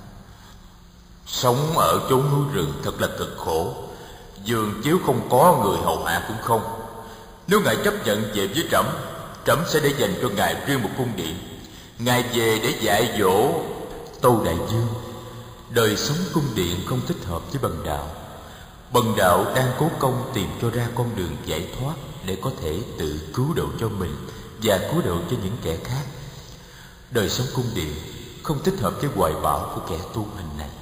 Sống ở chốn núi rừng thật là cực khổ. Giường chiếu không có, người hầu hạ cũng không. Nếu ngài chấp nhận về với trẫm, trẫm sẽ để dành cho ngài riêng một cung điện. Ngài về để dạy dỗ. Tâu đại vương, đời sống cung điện không thích hợp với bần đạo. Bần đạo đang cố công tìm cho ra con đường giải thoát để có thể tự cứu độ cho mình và cứu độ cho những kẻ khác. Đời sống cung điện không thích hợp với hoài bão của kẻ tu hành này.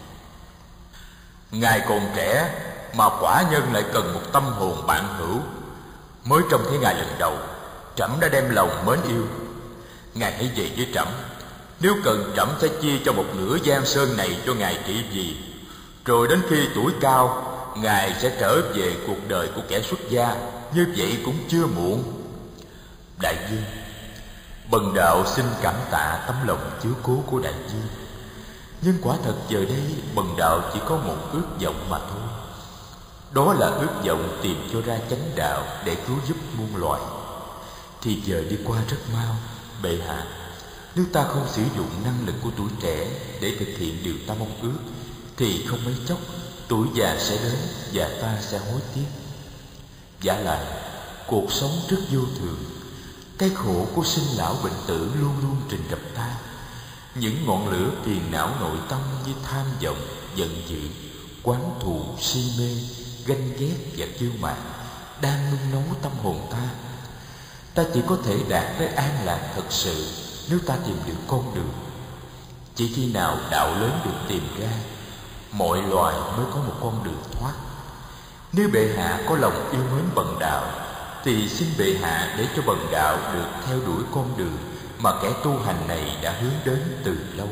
Ngài còn trẻ mà quả nhân lại cần một tâm hồn bạn hữu. Mới trông thấy ngài lần đầu, trẫm đã đem lòng mến yêu. Ngài hãy về với trẫm. Nếu cần, trẫm sẽ chia cho một nửa giang sơn này cho ngài trị vì. Rồi đến khi tuổi cao, ngài sẽ trở về cuộc đời của kẻ xuất gia. Như vậy cũng chưa muộn. Đại vương, bần đạo xin cảm tạ tấm lòng chiếu cố của đại vương. Nhưng quả thật giờ đây bần đạo chỉ có một ước vọng mà thôi. Đó là ước vọng tìm cho ra chánh đạo để cứu giúp muôn loài. Thì giờ đi qua rất mau, bệ hạ. Nếu ta không sử dụng năng lực của tuổi trẻ để thực hiện điều ta mong ước, thì không mấy chốc tuổi già sẽ đến và ta sẽ hối tiếc. Vả lại, cuộc sống rất vô thường. Cái khổ của sinh lão bệnh tử luôn luôn trình gặp ta. Những ngọn lửa phiền não nội tâm như tham vọng, giận dữ, oán thù, si mê, ganh ghét và kiêu mạn đang nung nấu tâm hồn ta. Ta chỉ có thể đạt tới an lạc thật sự nếu ta tìm được con đường. Chỉ khi nào đạo lớn được tìm ra, mọi loài mới có một con đường thoát. Nếu bệ hạ có lòng yêu mến bần đạo, thì xin bệ hạ để cho bần đạo được theo đuổi con đường mà kẻ tu hành này đã hướng đến từ lâu.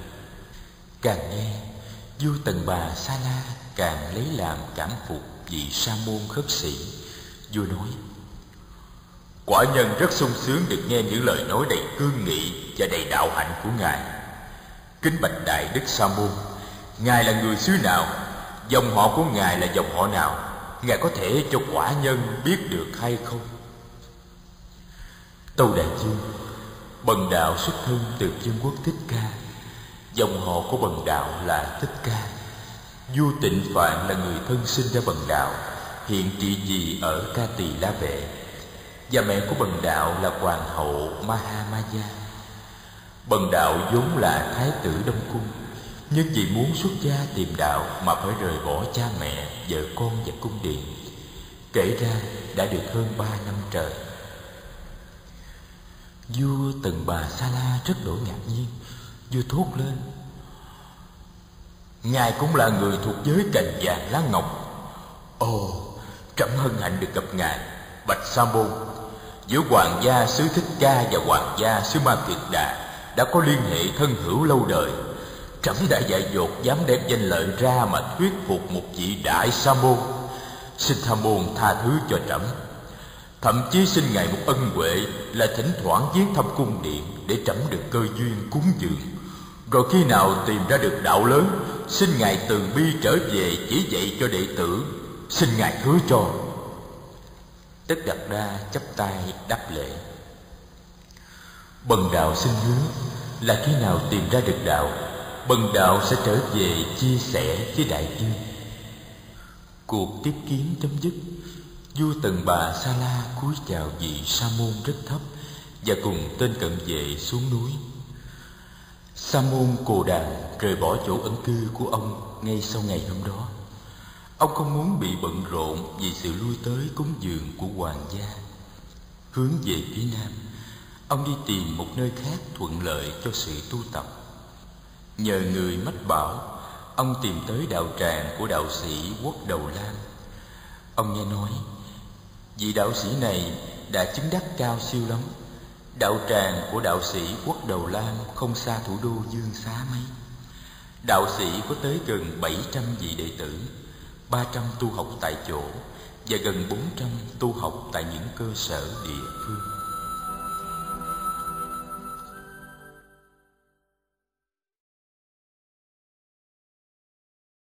Càng nghe, vua Tần Bà Sa La càng lấy làm cảm phục vị sa môn khất sĩ. Vua nói: Quả nhân rất sung sướng được nghe những lời nói đầy cương nghị và đầy đạo hạnh của ngài. Kính bạch đại đức sa môn, ngài là người xứ nào? Dòng họ của ngài là dòng họ nào? Ngài có thể cho quả nhân biết được hay không? Tâu đại vương, bần đạo xuất thân từ vương quốc Thích Ca. Dòng họ của bần đạo là Thích Ca. Vua Tịnh Phạn là người thân sinh ra bần đạo, hiện trị vì ở Ca Tỳ La Vệ. Và mẹ của bần đạo là hoàng hậu Mahamaya. Bần đạo vốn là thái tử Đông Cung, nhưng vì muốn xuất gia tìm đạo mà phải rời bỏ cha mẹ, vợ con và cung điện. Kể ra đã được hơn 3 năm trời. Vua Tần Bà Sa La rất đổi ngạc nhiên. Vua thốt lên: Ngài cũng là người thuộc giới cành vàng lá ngọc. Ồ, trẫm hân hạnh được gặp ngài. Bạch sa môn, giữa hoàng gia xứ Thích Ca và hoàng gia xứ Ma Kiệt Đà đã có liên hệ thân hữu lâu đời. Trẫm đã dại dột dám đem danh lợi ra mà thuyết phục một vị đại sa môn. Xin sa môn tha thứ cho trẫm. Thậm chí xin ngài một ân huệ là thỉnh thoảng viếng thăm cung điện để trẫm được cơ duyên cúng dường. Rồi khi nào tìm ra được đạo lớn, xin ngài từ bi trở về chỉ dạy cho đệ tử. Xin ngài hứa cho. Tất Đạt Đa chắp tay đáp lễ: Bần đạo xin hứa là khi nào tìm ra được đạo, bần đạo sẽ trở về chia sẻ với đại vương. Cuộc tiếp kiến chấm dứt. Vua Tần Bà Sa La cúi chào vị sa môn rất thấp và cùng tên cận vệ xuống núi. Sa môn Cồ Đàn rời bỏ chỗ ẩn cư của ông ngay sau ngày hôm đó. Ông không muốn bị bận rộn vì sự lui tới cúng dường của hoàng gia. Hướng về phía nam, ông đi tìm một nơi khác thuận lợi cho sự tu tập. Nhờ người mách bảo, ông tìm tới đạo tràng của đạo sĩ Quốc Đầu Lam. Ông nghe nói vị đạo sĩ này đã chứng đắc cao siêu lắm. Đạo tràng của đạo sĩ Quốc Đầu Lam không xa thủ đô Dương Xá mấy. Đạo sĩ có tới gần 700 vị đệ tử, 300 tu học tại chỗ và gần 400 tu học tại những cơ sở địa phương.